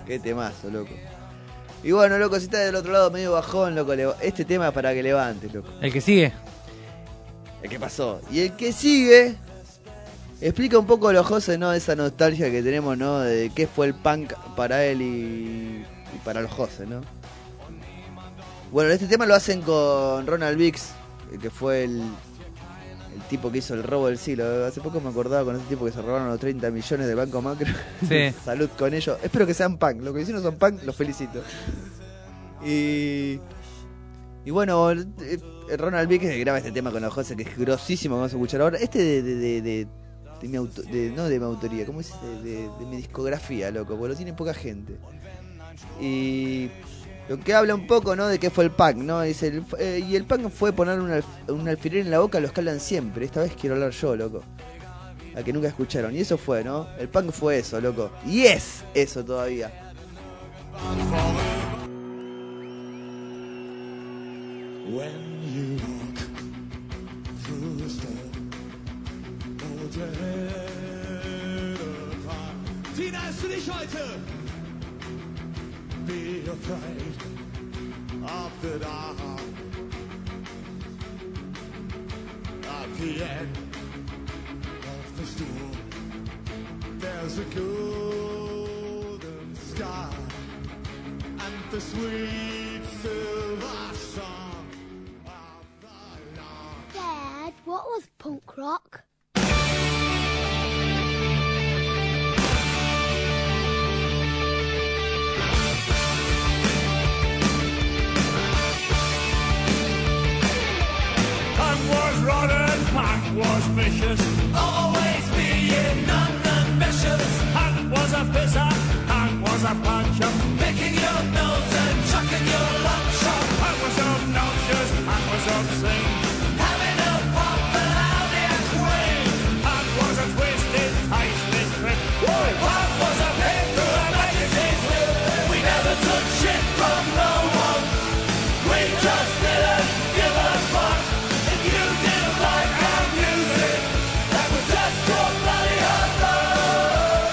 Qué temazo, loco. Y bueno, loco, si estás del otro lado medio bajón, loco, este tema es para que levantes, loco. ¿El que sigue? El que pasó. Y el que sigue explica un poco los José, ¿no? Esa nostalgia que tenemos, ¿no? De qué fue el punk para él y, y para los José, ¿no? Bueno, este tema lo hacen con Ronald Biggs, que fue el, el tipo que hizo el robo del siglo. Hace poco me acordaba con ese tipo que se robaron los treinta millones del Banco Macro. Sí. Salud con ellos. Espero que sean punk. Los que hicieron son punk, los felicito. Y... Y bueno, Ronald Biggs que graba este tema con los José, que es grosísimo, vamos a escuchar ahora. Este de... de, de, de De mi auto, de, no de mi autoría, ¿cómo es? De, de, de mi discografía, loco, porque lo tiene poca gente. Y lo que habla un poco, ¿no? De qué fue el punk, ¿no? Dice, el, eh, y el punk fue poner un, alf, un alfiler en la boca a los que hablan siempre. Esta vez quiero hablar yo, loco. A que nunca escucharon. Y eso fue, ¿no? El punk fue eso, loco. Y es eso todavía. When you walk through the storm, hold your head up high. Tina, hast du dich heute? Be afraid of the dark. At the end of the storm, there's a golden sky and the sweet silver song. Dad, what was punk rock? Punk was rotten, punk was vicious, always being unambitious. Punk was a pisser, punk was a puncher, picking your nose and chucking your lunch up. Punk was obnoxious, punk was obscene, having a pop and out the queen. Punk was a twisted, tasteless trip. Punk was a pig through a magazine slip. We never took shit from no one. We just didn't give a fuck. If you didn't like our music, that was just your bloody hard luck.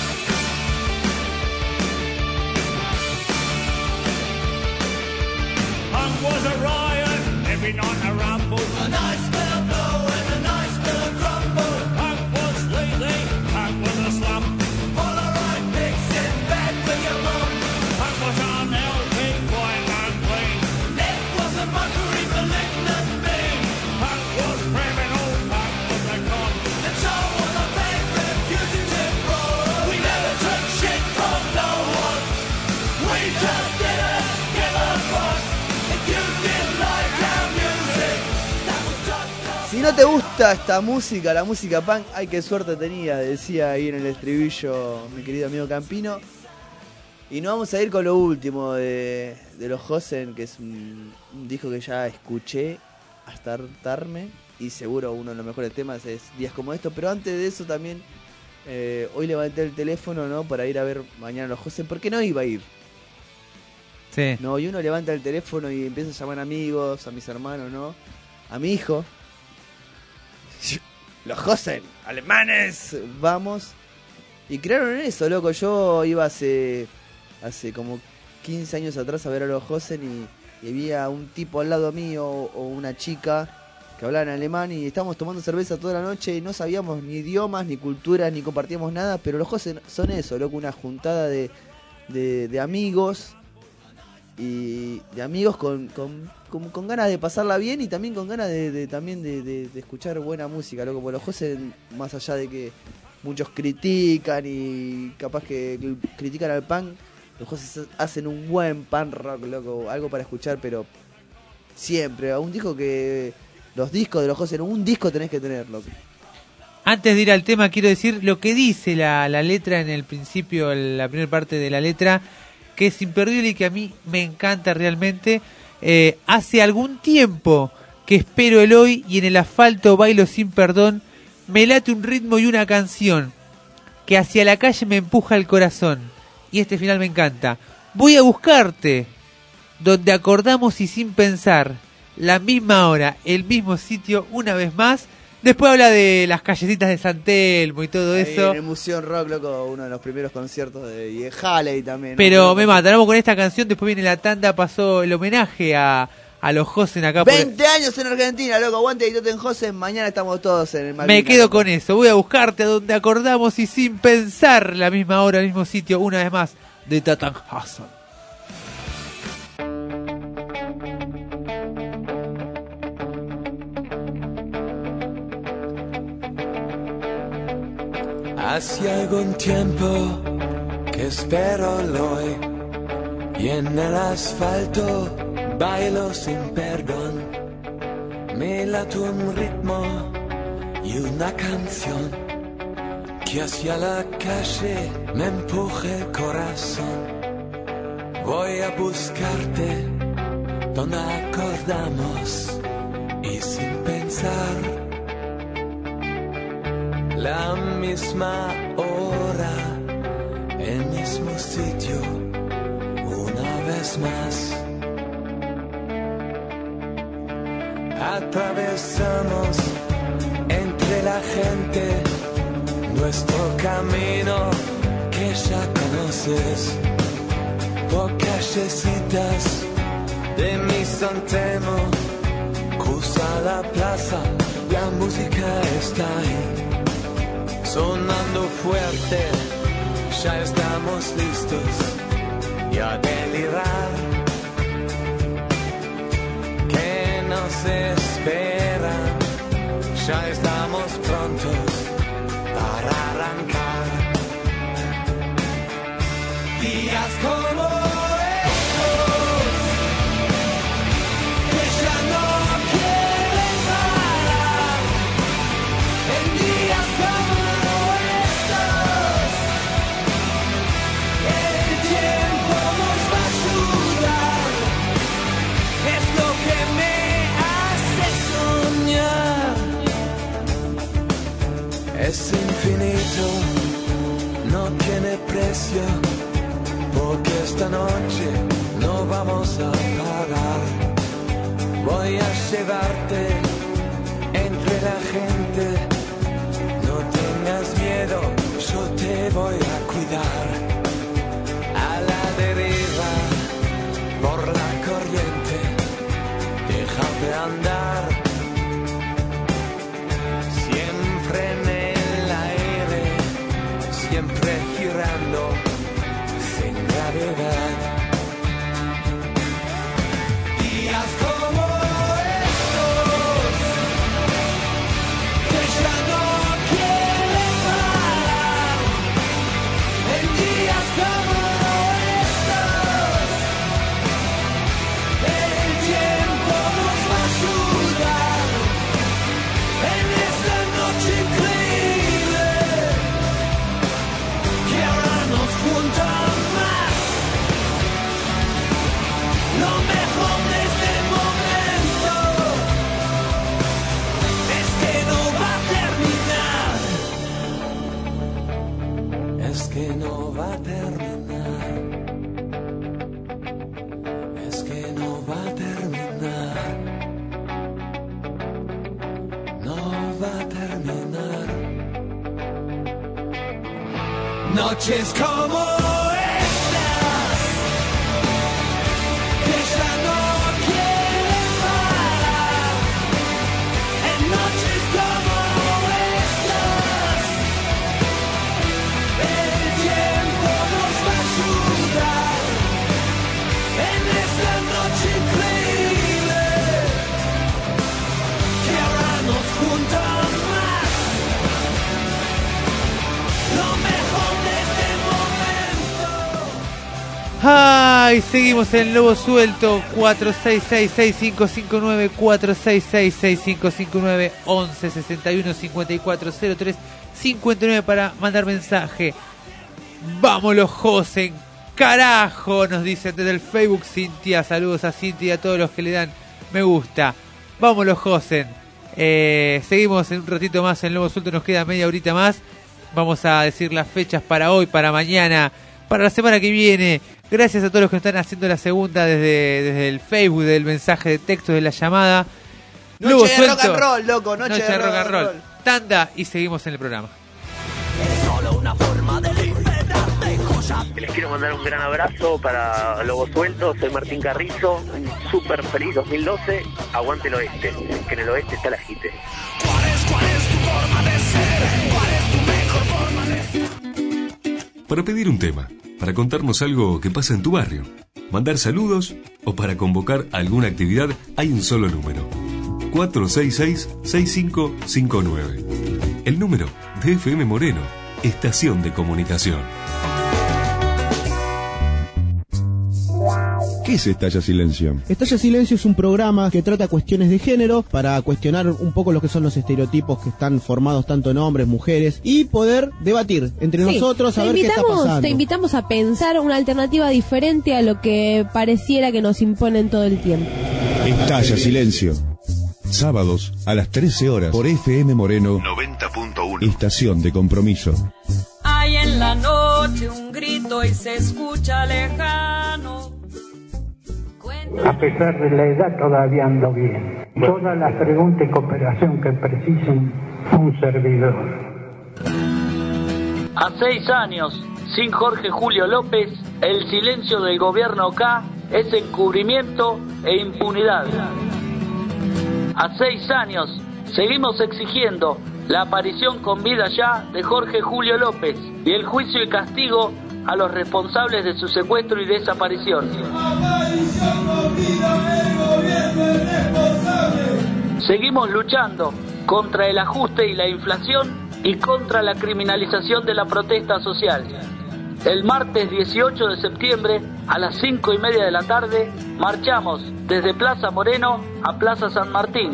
Punk was a riot, every night a rumble. A nice bit of blow and a nice bit of grumble. Punk was sleazy, punk was a slum. Polaroid pics in bed with your mum. Punk was unhealthy, quiet and clean. Nick was a mockery, malignant mean. Punk was criminal, punk was a con. And so was a favorite fugitive roar. We never took shit from no one. We just didn't give a fuck. If you didn't like our music, that was just. Si no te gusta esta música, la música punk, ay, qué suerte tenía, decía ahí en el estribillo mi querido amigo Campino. Y nos vamos a ir con lo último de, de los Josen, que es un, un disco que ya escuché hasta hartarme. Y seguro uno de los mejores temas es Días como estos. Pero antes de eso también, eh, hoy levanté el teléfono, ¿no? Para ir a ver mañana a los Josen, porque no iba a ir. Sí. No, y uno levanta el teléfono y empieza a llamar amigos, a mis hermanos, ¿no? A mi hijo. Los Josen, alemanes, vamos. Y crearon en eso, loco. Yo iba hace hace como quince años atrás a ver a los Josen y, y había un tipo al lado mío o una chica que hablaba en alemán y estábamos tomando cerveza toda la noche y no sabíamos ni idiomas, ni culturas, ni compartíamos nada, pero los Josen son eso, loco, una juntada de, de, de amigos y de amigos con, con, con, con ganas de pasarla bien y también con ganas de, de también de, de, de escuchar buena música, loco, porque los Josen, más allá de que muchos critican y capaz que critican al punk, los Josen hacen un buen punk rock, loco, algo para escuchar, pero siempre, un disco que los discos de los Josen, un disco tenés que tener, loco. Antes de ir al tema, quiero decir lo que dice la, la letra en el principio, la primera parte de la letra, que es imperdible y que a mí me encanta realmente. Eh, hace algún tiempo que espero el hoy y en el asfalto bailo sin perdón. Me late un ritmo y una canción que hacia la calle me empuja el corazón. Y este final me encanta. Voy a buscarte, donde acordamos y sin pensar, la misma hora, el mismo sitio, una vez más. Después habla de las callecitas de San Telmo y todo Ahí eso. en el Museo Rock, loco, uno de los primeros conciertos de, y de Halley también. ¿no? Pero me matan, vamos con esta canción, después viene la tanda, pasó el homenaje a, a los Josen acá. por- veinte años en Argentina, loco, aguante y Tottenhausen, mañana estamos todos en el Me Malvinas. quedo con eso, voy a buscarte a donde acordamos y sin pensar, la misma hora, el mismo sitio, una vez más, de Tottenhausen. Hace algún tiempo que espero el hoy y en el asfalto bailo sin perdón. Me late un ritmo y una canción que hacia la calle me empuje el corazón. Voy a buscarte donde acordamos y sin pensar. La misma hora, el mismo sitio, una vez más. Atravesamos entre la gente nuestro camino que ya conoces. Por callecitas de mi San Telmo, cruza la plaza, la música está ahí. Sonando fuerte, ya estamos listos y a delirar. Que nos espera, ya estamos prontos para arrancar. Días como estos, que ya no quieren parar. En días como es infinito, no tiene precio, porque esta noche no vamos a parar. Voy a llevarte entre la gente, no tengas miedo, yo te voy a cuidar. A la deriva, por la corriente, déjate andar. Siempre en siempre girando sin gravedad. Días como estos, que ya no quieren parar. En días como estos, el tiempo nos va a ayudar. En esta noche increíble que ahora nos juntan más. Lo mejor de este momento es que no va a terminar. Es que no va a terminar. Es que no va a terminar. No va a terminar. Noches como estas, que ya no quieren parar. En noches como estas, el tiempo nos va a ayudar. En esta noche increíble, que ahora nos juntan más. Lo mejor de este momento. Ay, seguimos en Lobo Suelto. Cuatro seis seis, seis cinco cinco nueve, cuatro seis seis, seis cinco cinco nueve, once sesenta y uno cincuenta y cuatro cero tres cincuenta y nueve para mandar mensaje. Vámonos, Josen, carajo, nos dicen desde el Facebook Cintia. Saludos a Cintia y a todos los que le dan me gusta. Vámonos, Josen. Eh, seguimos en un ratito más en Lobo Suelto, nos queda media horita más. Vamos a decir las fechas para hoy, para mañana, para la semana que viene. Gracias a todos los que están haciendo la segunda desde, desde el Facebook, del mensaje de texto, de la llamada. Noche Lobo de suelto. rock and roll, loco, noche, Noche de rock and roll. Tanda y seguimos en el programa. Les quiero mandar un gran abrazo para Lobo Suelto, soy Martín Carrizo, un súper feliz dos mil doce, aguante el oeste, que en el oeste está la jite. Para pedir un tema, para contarnos algo que pasa en tu barrio, mandar saludos o para convocar alguna actividad, hay un solo número. cuatro seis seis, seis cinco cinco nueve. El número de F M Moreno, estación de comunicación. ¿Qué es Estalla Silencio? Estalla Silencio es un programa que trata cuestiones de género para cuestionar un poco lo que son los estereotipos que están formados tanto en hombres, mujeres y poder debatir entre Sí, nosotros a te ver qué está invitamos- pasando. Te invitamos a pensar una alternativa diferente a lo que pareciera que nos imponen todo el tiempo. Estalla Silencio. Sábados a las trece horas por F M Moreno noventa punto uno. Estación de compromiso. Hay en la noche un grito y se escucha lejano. A pesar de la edad todavía ando bien. Todas las preguntas y cooperación que precisen un servidor. A seis años, sin Jorge Julio López, el silencio del gobierno K es encubrimiento e impunidad. A seis años, seguimos exigiendo la aparición con vida ya de Jorge Julio López y el juicio y castigo a los responsables de su secuestro y desaparición. Seguimos luchando contra el ajuste y la inflación y contra la criminalización de la protesta social. El martes dieciocho de septiembre a las cinco y media de la tarde marchamos desde Plaza Moreno a Plaza San Martín.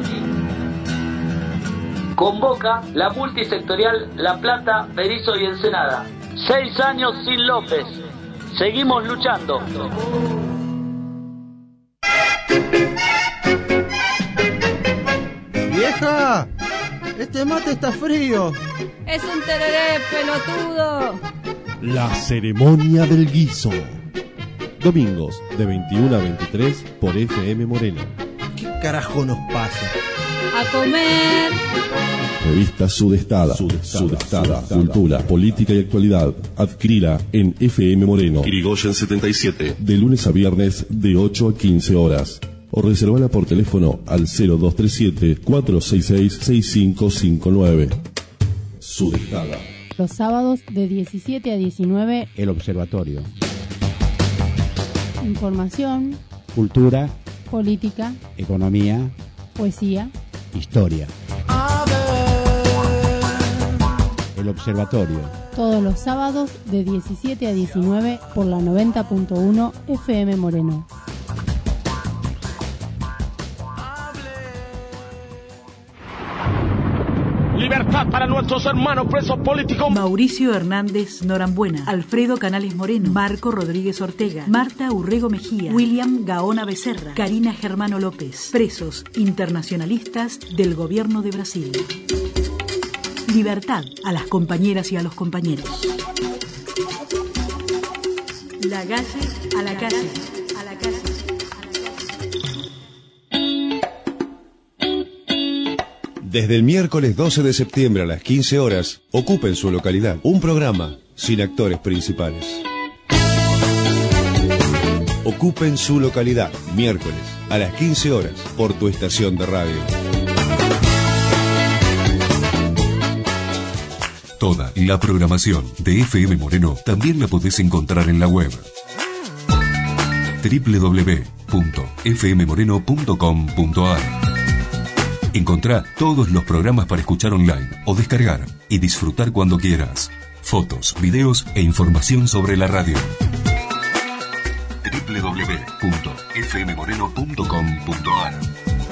Convoca la multisectorial La Plata, Berizo y Ensenada. Seis años sin López. Seguimos luchando. ¡Vieja! Este mate está frío. Es un tereré, pelotudo. La ceremonia del guiso. Domingos de veintiuno a veintitrés por F M Moreno. ¿Qué carajo nos pasa? A comer. Revista Sudestada. Sudestada. Cultura, política y actualidad. Adquirila en F M Moreno. Irigoyen setenta y siete. De lunes a viernes de ocho a quince horas. O reservala por teléfono al cero dos tres siete, cuatro seis seis, seis cinco cinco nueve. Sudestada. Los sábados de diecisiete a diecinueve. El Observatorio. Información, Cultura, política, economía, poesía. historia. El Observatorio. Todos los sábados de diecisiete a diecinueve por la noventa punto uno F M Moreno. Libertad para nuestros hermanos presos políticos. Mauricio Hernández Norambuena, Alfredo Canales Moreno, Marco Rodríguez Ortega, Marta Urrego Mejía, William Gaona Becerra, Karina Germano López, presos internacionalistas del gobierno de Brasil. Libertad a las compañeras y a los compañeros. La calle a la calle, a la calle. Desde el miércoles doce de septiembre a las quince horas, ocupen su localidad. Un programa sin actores principales. Ocupen su localidad, miércoles a las quince horas, por tu estación de radio. Toda la programación de F M Moreno también la podés encontrar en la web doble u doble u doble u punto f m moreno punto com punto a r. Encontrá todos los programas para escuchar online o descargar y disfrutar cuando quieras. Fotos, videos e información sobre la radio. doble u doble u doble u punto f m moreno punto com punto a r.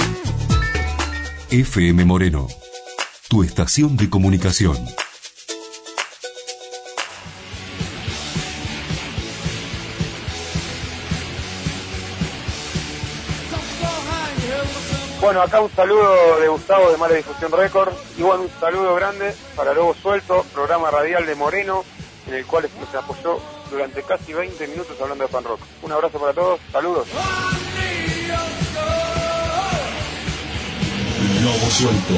F M Moreno, tu estación de comunicación. Bueno, acá un saludo de Gustavo de Mala Difusión Record y bueno, un saludo grande para Lobo Suelto, programa radial de Moreno, en el cual se apoyó durante casi veinte minutos hablando de pan rock. Un abrazo para todos, saludos. Lobo Suelto.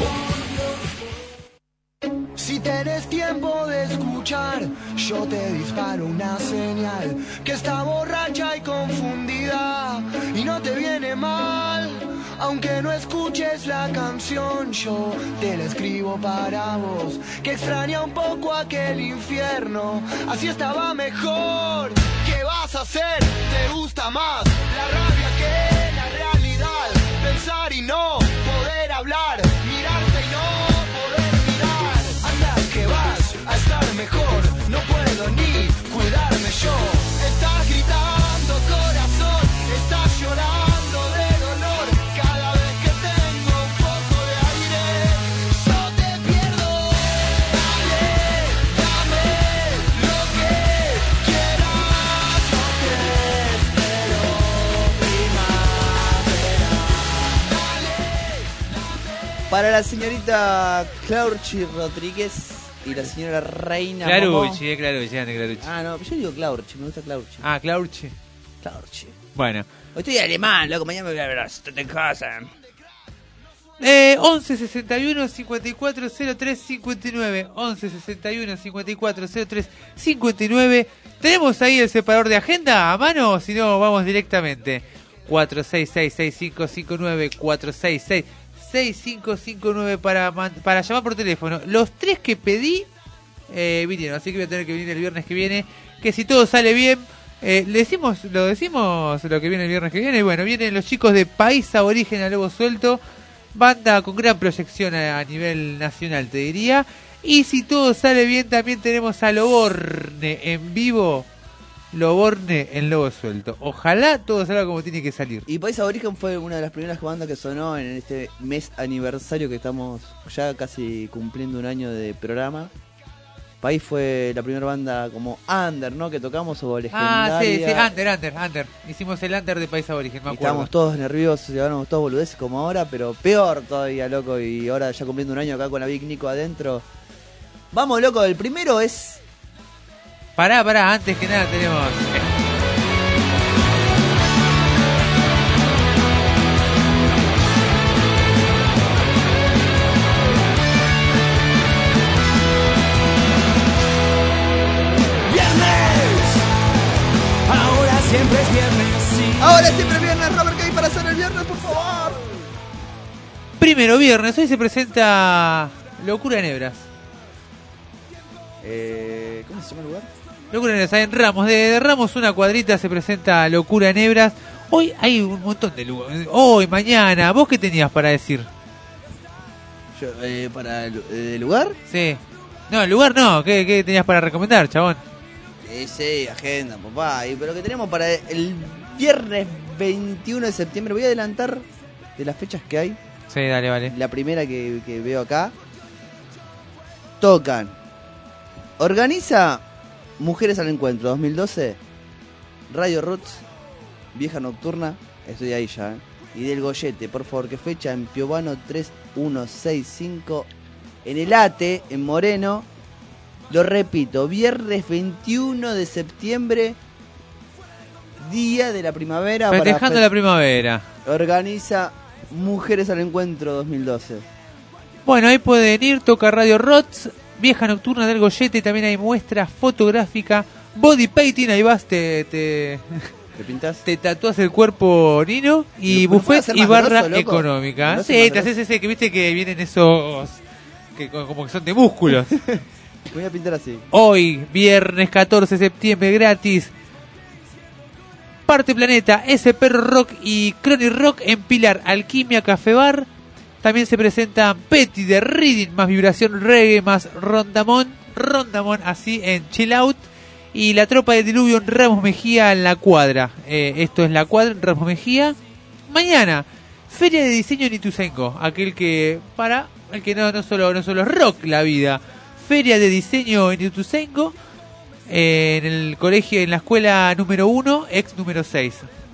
Si tenés tiempo de escuchar, yo te disparo una señal que está borracha y confundida y no te viene mal. Aunque no escuches la canción, yo te la escribo para vos, que extraña un poco aquel infierno, así estaba mejor. ¿Qué vas a hacer? ¿Te gusta más la rabia que la realidad? Pensar y no poder hablar, mirarte y no poder mirar. Anda que vas a estar mejor, no puedo ni cuidarme yo. Estás gritando corazón, estás llorando de dolor. Cada vez que tengo un poco de aire, yo te pierdo. Dale, dame lo que quieras, yo te espero, primavera. Para la señorita Claurchi Rodríguez y la señora Reina Clarucci, eh, Clarucci, ande Clarucci. Ah, no, yo digo Claurchi, me gusta Claurchi. Ah, Claurchi. Claurchi. Bueno. Hoy estoy alemán, loco, mañana me voy a ver en casa. Eh, once sesenta y uno cincuenta y cuatro cero tres cincuenta y nueve once sesenta y uno cincuenta y cuatro cero tres cincuenta y nueve. ¿Tenemos ahí el separador de agenda a mano o si no vamos directamente? cuatro seis seis seis cinco cinco nueve cuatro seis seis seis cinco cinco nueve para, para llamar por teléfono. Los tres que pedí eh, vinieron, así que voy a tener que venir el viernes que viene. Que si todo sale bien, eh, le decimos, lo decimos lo que viene el viernes que viene. Bueno, vienen los chicos de País Aborigen a Lobo Suelto, banda con gran proyección a, a nivel nacional, te diría. Y si todo sale bien, también tenemos a Loborne en vivo. Loborne en Lobo Suelto. Ojalá todo salga como tiene que salir. Y País Aborigen fue una de las primeras bandas que sonó en este mes aniversario que estamos ya casi cumpliendo un año de programa. País fue la primera banda como under, ¿no? Que tocamos o legendaria. Ah, sí, sí, under, under, under. Hicimos el under de País Aborigen, me acuerdo. Estábamos todos nerviosos, llevábamos todos boludeces como ahora, pero peor todavía, loco. Y ahora ya cumpliendo un año acá con la Big Nico adentro. Vamos, loco, el primero es... Pará, pará, antes que nada tenemos... Ahora siempre es viernes, sí. Ahora siempre es viernes, Robert, ¿qué hay para hacer el viernes, por favor? Primero viernes, hoy se presenta Locura en Hebras. Eh, ¿Cómo se llama el lugar? Locura en Hebras, en Ramos. De, de Ramos, una cuadrita, se presenta Locura en Hebras. Hoy hay un montón de lugares. Hoy, mañana. ¿Vos qué tenías para decir? Yo, eh, ¿Para el eh, lugar? Sí. No, el lugar no. ¿Qué, qué tenías para recomendar, chabón? Sí, sí, agenda, papá. Y, pero que tenemos para el viernes veintiuno de septiembre. Voy a adelantar de las fechas que hay. Sí, dale, vale. La primera que, que veo acá. Tocan. Organiza Mujeres al Encuentro dos mil doce. Radio Roots. Vieja Nocturna. Estoy ahí ya. ¿eh? Y del Goyete, por favor, que fecha en Piovano tres uno seis cinco. En el Ate, en Moreno. Lo repito, viernes veintiuno de septiembre, día de la primavera. Festejando para la primavera. Organiza Mujeres al Encuentro dos mil doce. Bueno, ahí pueden ir, toca Radio Rots, Vieja Nocturna del Goyete, también hay muestra fotográfica, body painting, ahí vas, te... te... ¿Te pintas? Te tatúas el cuerpo, Nino, y buffet y barra grosso, económica. ¿No sí, te haces ese que viste que vienen esos... que como que son de músculos. Voy a pintar así. Hoy, viernes catorce de septiembre, gratis. Parte Planeta, S Perro Rock y Crony Rock en Pilar, Alquimia Café Bar. También se presentan Petty de Reading, más Vibración Reggae, más Rondamón. Rondamón así en Chill Out. Y la tropa de Diluvio en Ramos Mejía en La Cuadra. Eh, esto es La Cuadra en Ramos Mejía. Mañana, Feria de Diseño en Ituzaingó. Aquel que, para, el que no, no solo, no solo es rock la vida. Feria de Diseño en Ituzaingó, eh, en el colegio, en la escuela número uno, ex número seis.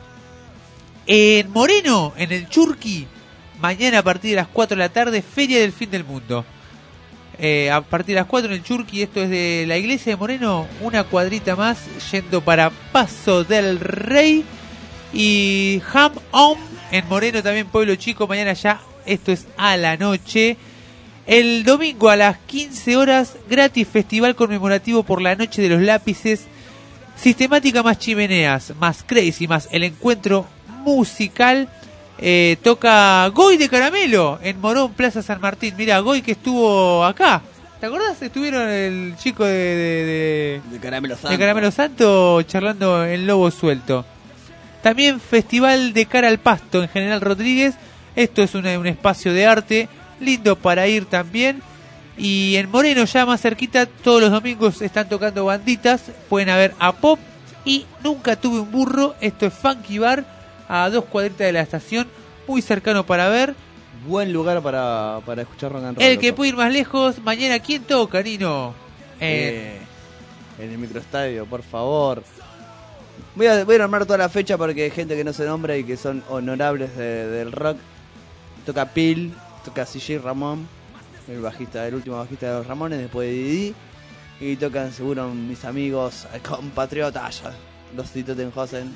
En Moreno, en el Churqui, mañana a partir de las cuatro de la tarde, Feria del Fin del Mundo. Eh, a partir de las cuatro en el Churqui, esto es de la iglesia de Moreno, una cuadrita más, yendo para Paso del Rey. Y Ham On en Moreno, también Pueblo Chico, mañana ya esto es a la noche. El domingo a las quince horas, gratis festival conmemorativo por la noche de los lápices. Sistemática más chimeneas, más crazy, más el encuentro musical. Eh, toca Goy de Caramelo en Morón, Plaza San Martín. Mira, Goy que estuvo acá. ¿Te acordás? Estuvieron el chico de, de, de, de Caramelo Santo. de Caramelo Santo charlando en Lobo Suelto. También Festival de Cara al Pasto en General Rodríguez. Esto es una, un espacio de arte lindo para ir también. Y en Moreno, ya más cerquita, todos los domingos están tocando banditas. Pueden haber a Pop y Nunca Tuve un Burro. Esto es Funky Bar, a dos cuadritas de la estación, muy cercano para ver. Buen lugar para, para escuchar rock and roll. El que loco. Puede ir más lejos, mañana, ¿quién toca, Nino? Eh, en el microestadio, por favor. Voy a, voy a nombrar toda la fecha porque hay gente que no se nombra y que son honorables de, del rock. Toca Pil, toca C J Ramón, el bajista, el último bajista de los Ramones, después de Didi. Y tocan seguro mis amigos compatriotas, los Titotenhausen,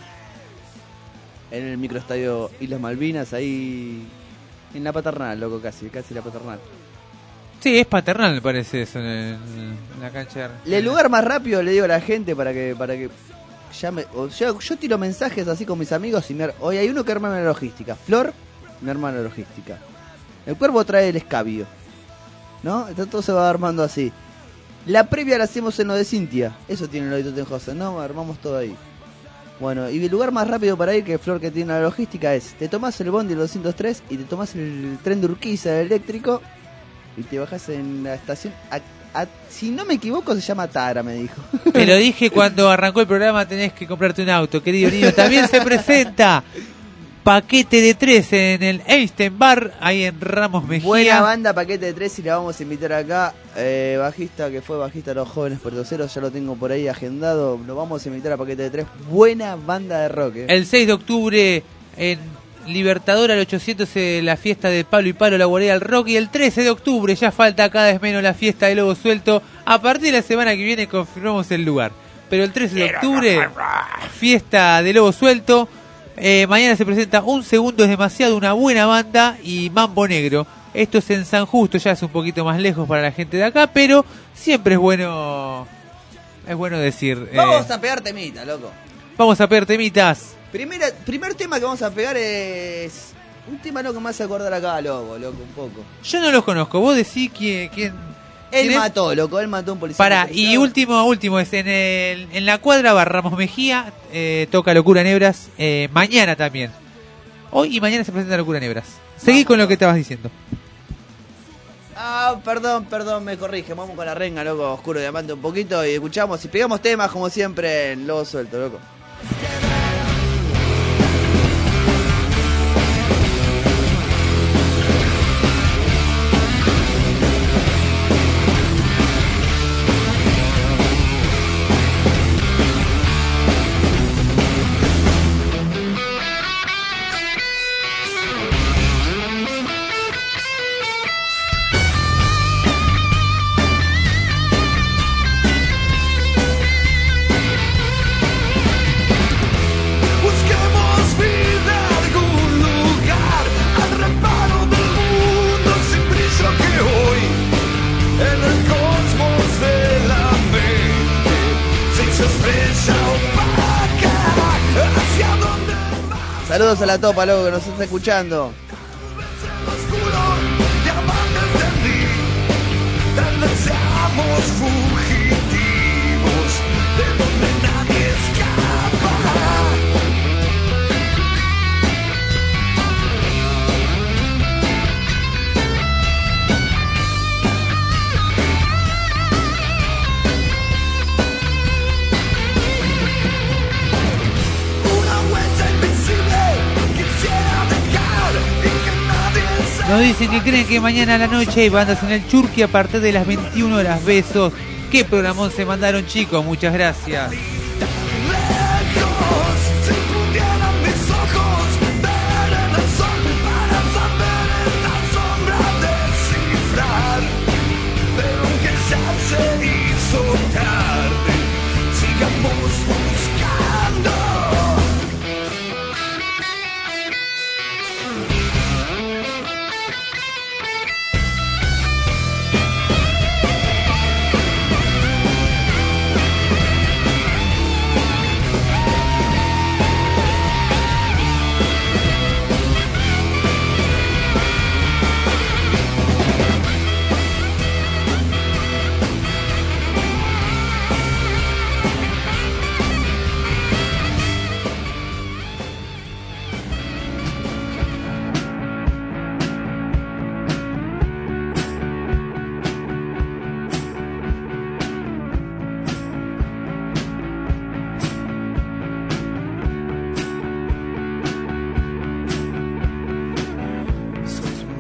en el microestadio Islas Malvinas, ahí en la Paternal, loco, casi, casi la Paternal. Sí, es Paternal, me parece eso, en, el, en la cancha. El lugar más rápido, le digo a la gente para que para que llame. O yo, yo tiro mensajes así con mis amigos y me, hoy hay uno que arma la logística. Flor, mi hermana logística. El Cuervo trae el escabio, ¿no? Entonces todo se va armando así. La previa la hacemos en lo de Cintia. Eso tiene el Titotenhausen, ¿no? Armamos todo ahí. Bueno, y el lugar más rápido para ir, que Flor que tiene la logística, es: te tomás el bondi del doscientos tres y te tomás el tren de Urquiza, el eléctrico, y te bajás en la estación. A, a, si no me equivoco, se llama Tara, me dijo. Te lo dije cuando arrancó el programa, tenés que comprarte un auto, querido niño. También se presenta Paquete de Tres en el Einstein Bar, ahí en Ramos Mejía. Buena banda, Paquete de Tres, y la vamos a invitar acá. Eh, bajista, que fue bajista de los Jóvenes Puertoceros, ya lo tengo por ahí agendado. Lo vamos a invitar a Paquete de Tres. Buena banda de rock. Eh. El seis de octubre en Libertador al ochocientos, eh, la fiesta de Palo y Palo, la guardia del rock. Y el trece de octubre, ya falta cada vez menos, la fiesta de Lobo Suelto. A partir de la semana que viene confirmamos el lugar. Pero el trece de octubre, fiesta de Lobo Suelto. Eh, mañana se presenta Un Segundo es Demasiado, una buena banda, y Mambo Negro. Esto es en San Justo, ya es un poquito más lejos para la gente de acá, pero siempre es bueno, es bueno decir. Eh, vamos a pegar temita, loco. Vamos a pegar temitas. Primera, primer tema que vamos a pegar es un tema no que me hace acordar acá, loco, loco, un poco. Yo no los conozco, vos decís quién... quién Él mató, loco, él mató a un policía. Pará, y último, último, es en el en la cuadra bar Ramos Mejía, eh, toca Locura Nebras, eh, mañana también. Hoy y mañana se presenta Locura Nebras. Seguí Vamos. Con lo que estabas diciendo. Ah, perdón, perdón, me corrige. Vamos con la renga, loco, Oscuro Diamante un poquito y escuchamos y pegamos temas como siempre en Lobo Suelto, loco. Saludos a la topa, loco, que nos está escuchando. Nos dicen que creen que mañana a la noche hay bandas en el Churqui a partir de las veintiuna horas. Besos. Qué programón se mandaron, chicos. Muchas gracias.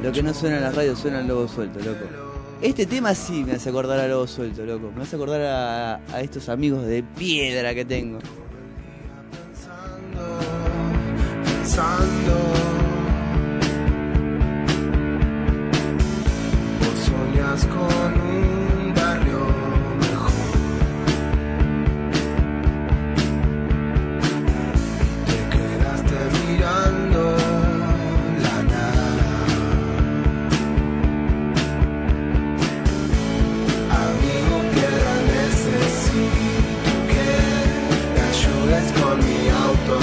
Lo que no suena en la radio suena en Lobo Suelto, loco. Este tema sí me hace acordar a Lobo Suelto, loco. Me hace acordar a, a estos amigos de piedra que tengo. Pensando, vos soñás con un barrio mejor. Te quedaste mirando la nada. Amigo, piedra, necesito que me ayudes con mi auto.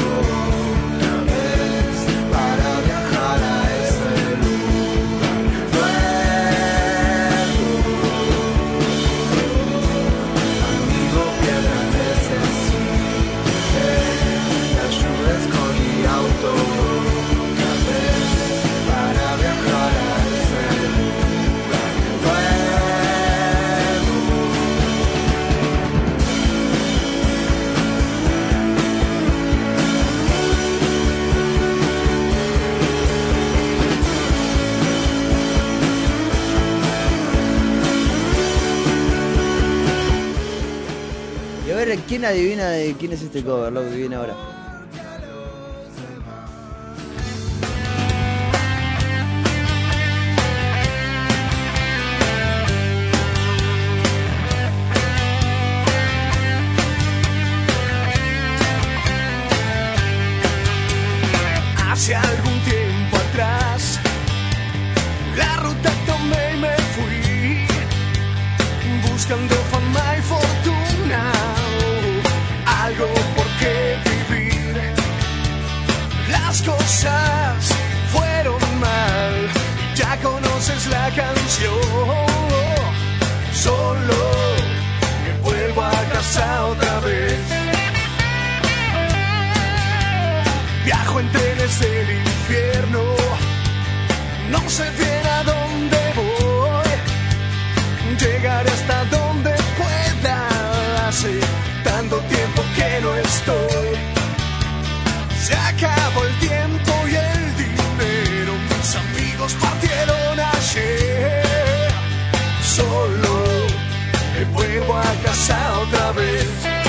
¿Quién adivina de quién es este cover, loco, que viene ahora? Hace algún tiempo atrás la ruta tomé y me fui buscando fama y fortuna, algo por qué vivir. Las cosas fueron mal, ya conoces la canción. Solo me vuelvo a casa otra vez. Viajo en trenes del infierno, no sé bien a dónde voy. Llegaré hasta donde pueda. Hace tanto tiempo que no estoy. Se acabó el tiempo y el dinero. Mis amigos partieron ayer. Solo me vuelvo a casa otra vez.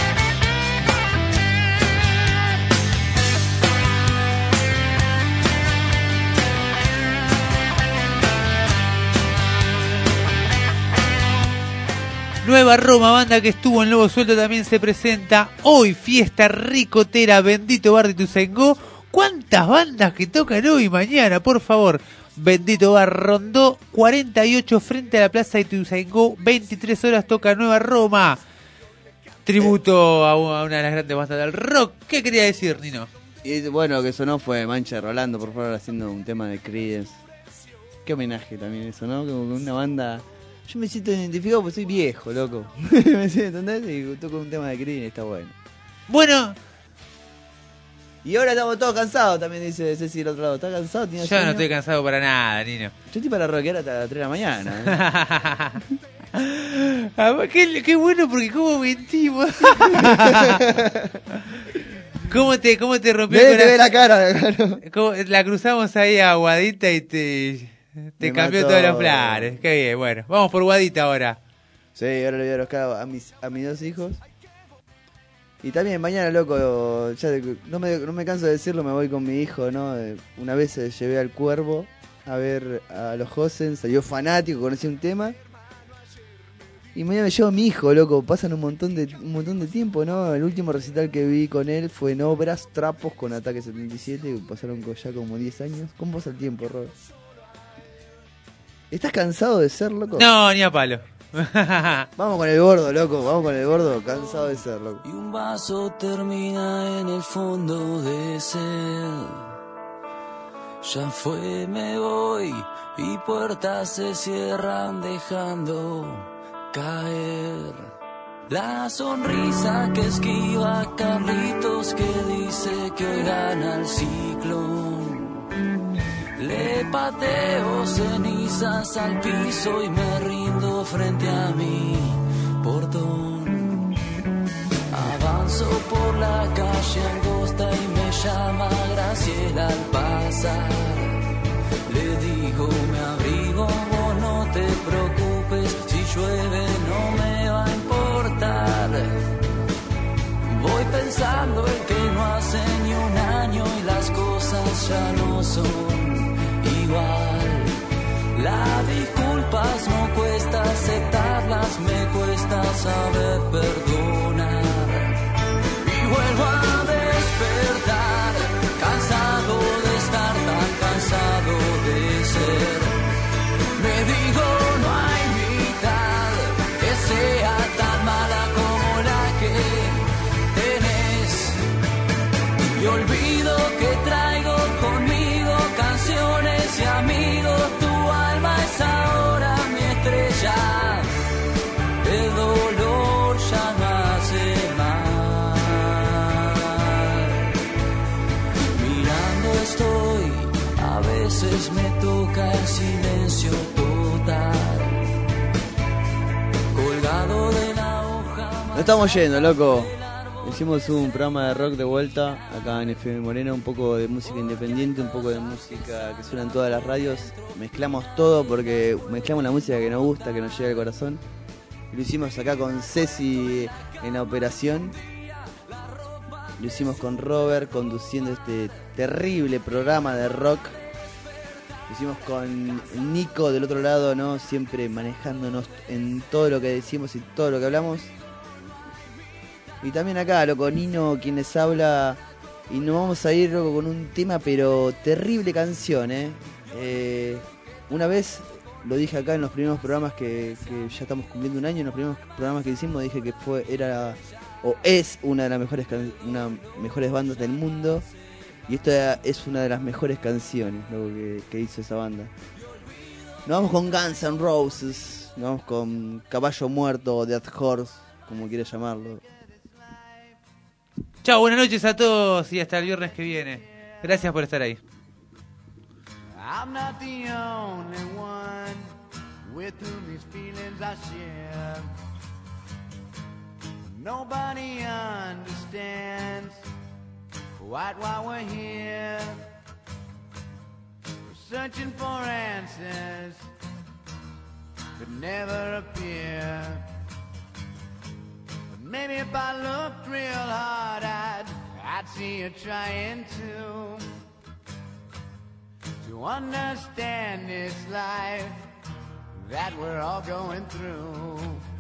Nueva Roma, banda que estuvo en Lobo Suelto, también se presenta hoy, fiesta ricotera, Bendito Bar de Ituzaingó. ¿Cuántas bandas que tocan hoy y mañana? Por favor, Bendito Bar Rondó cuarenta y ocho frente a la Plaza de Ituzaingó, veintitrés horas toca Nueva Roma. Tributo a una de las grandes bandas del rock. ¿Qué quería decir, Nino? Y bueno, lo que sonó fue Mancha de Rolando, por favor, haciendo un tema de Creedence. Qué homenaje también eso, ¿no? Como una banda... Yo me siento identificado porque soy viejo, loco. ¿Me entendés? Y toco un tema de Creedence, está bueno. Bueno. Y ahora estamos todos cansados, también dice Ceci del otro lado. ¿Estás cansado? Yo sueño? No estoy cansado para nada, Nino. Yo estoy para rockear hasta las tres de la mañana. ¿eh? qué, qué bueno, porque cómo mentimos. ¿Cómo te, cómo te rompió el corazón? Te ve la cara, claro. ¿Cómo, la cruzamos ahí a Guadita y te... Te Me cambió mató. Todos los planes. Qué bien, bueno. Vamos por Guadita ahora. Sí, ahora le voy a buscar a mis, a mis dos hijos. Y también mañana, loco, ya no me, no me canso de decirlo, me voy con mi hijo, ¿no? Una vez eh, llevé al Cuervo a ver a los Hosen, salió fanático, conocí un tema. Y mañana me llevo a mi hijo, loco. Pasan un montón de un montón de tiempo, ¿no? El último recital que vi con él fue en Obras, Trapos, con Ataque setenta y siete. Pasaron ya como diez años. ¿Cómo pasa el tiempo, Robert? ¿Estás cansado de ser, loco? No, ni a palo. Vamos con el gordo, loco. Vamos con el gordo, cansado de ser, loco. Y un vaso termina en el fondo de sed. Ya fue, me voy. Y puertas se cierran dejando caer la sonrisa que esquiva a Carlitos, que dice que hoy gana el ciclón. Le pateo cenizas al piso y me rindo frente a mi portón. Avanzo por la calle angosta y me llama Graciela al pasar. Le digo, me cosas ya no son igual. Las disculpas no cuesta aceptarlas, me cuesta saber perdonar. Y vuelvo a despertar, cansado de estar tan cansado de ser. Me digo no hay mitad que sea tan mala como la que tenés. Y olvido que traigo conmigo canciones y amigos. Tu alma es ahora mi estrella. El dolor ya no hace mal. Mirando estoy, a veces me toca el silencio total. Colgado de la hoja. Nos estamos yendo, loco. Hicimos un programa de rock de vuelta acá en F M Moreno, un poco de música independiente, un poco de música que suena en todas las radios. Mezclamos todo porque mezclamos la música que nos gusta, que nos llega al corazón. Lo hicimos acá con Ceci en la operación. Lo hicimos con Robert conduciendo este terrible programa de rock. Lo hicimos con Nico del otro lado, ¿no? Siempre manejándonos en todo lo que decimos y todo lo que hablamos. Y también acá, loco, Nino, quien les habla. Y nos vamos a ir, loco, con un tema, pero terrible canción, ¿eh? eh una vez, lo dije acá en los primeros programas que, que ya estamos cumpliendo un año, en los primeros programas que hicimos, dije que fue era o es una de las mejores, una mejores bandas del mundo. Y esta es una de las mejores canciones, loco, que, que hizo esa banda. Nos vamos con Guns N' Roses, nos vamos con Caballo Muerto o Death Horse, como quieras llamarlo. Chao, buenas noches a todos y hasta el viernes que viene. Gracias por estar ahí. I'm not the only one with whom these feelings I share. Nobody understands quite why we're here. We're searching for answers that never appear. Maybe if I looked real hard, I'd, I'd see you trying to To understand this life that we're all going through.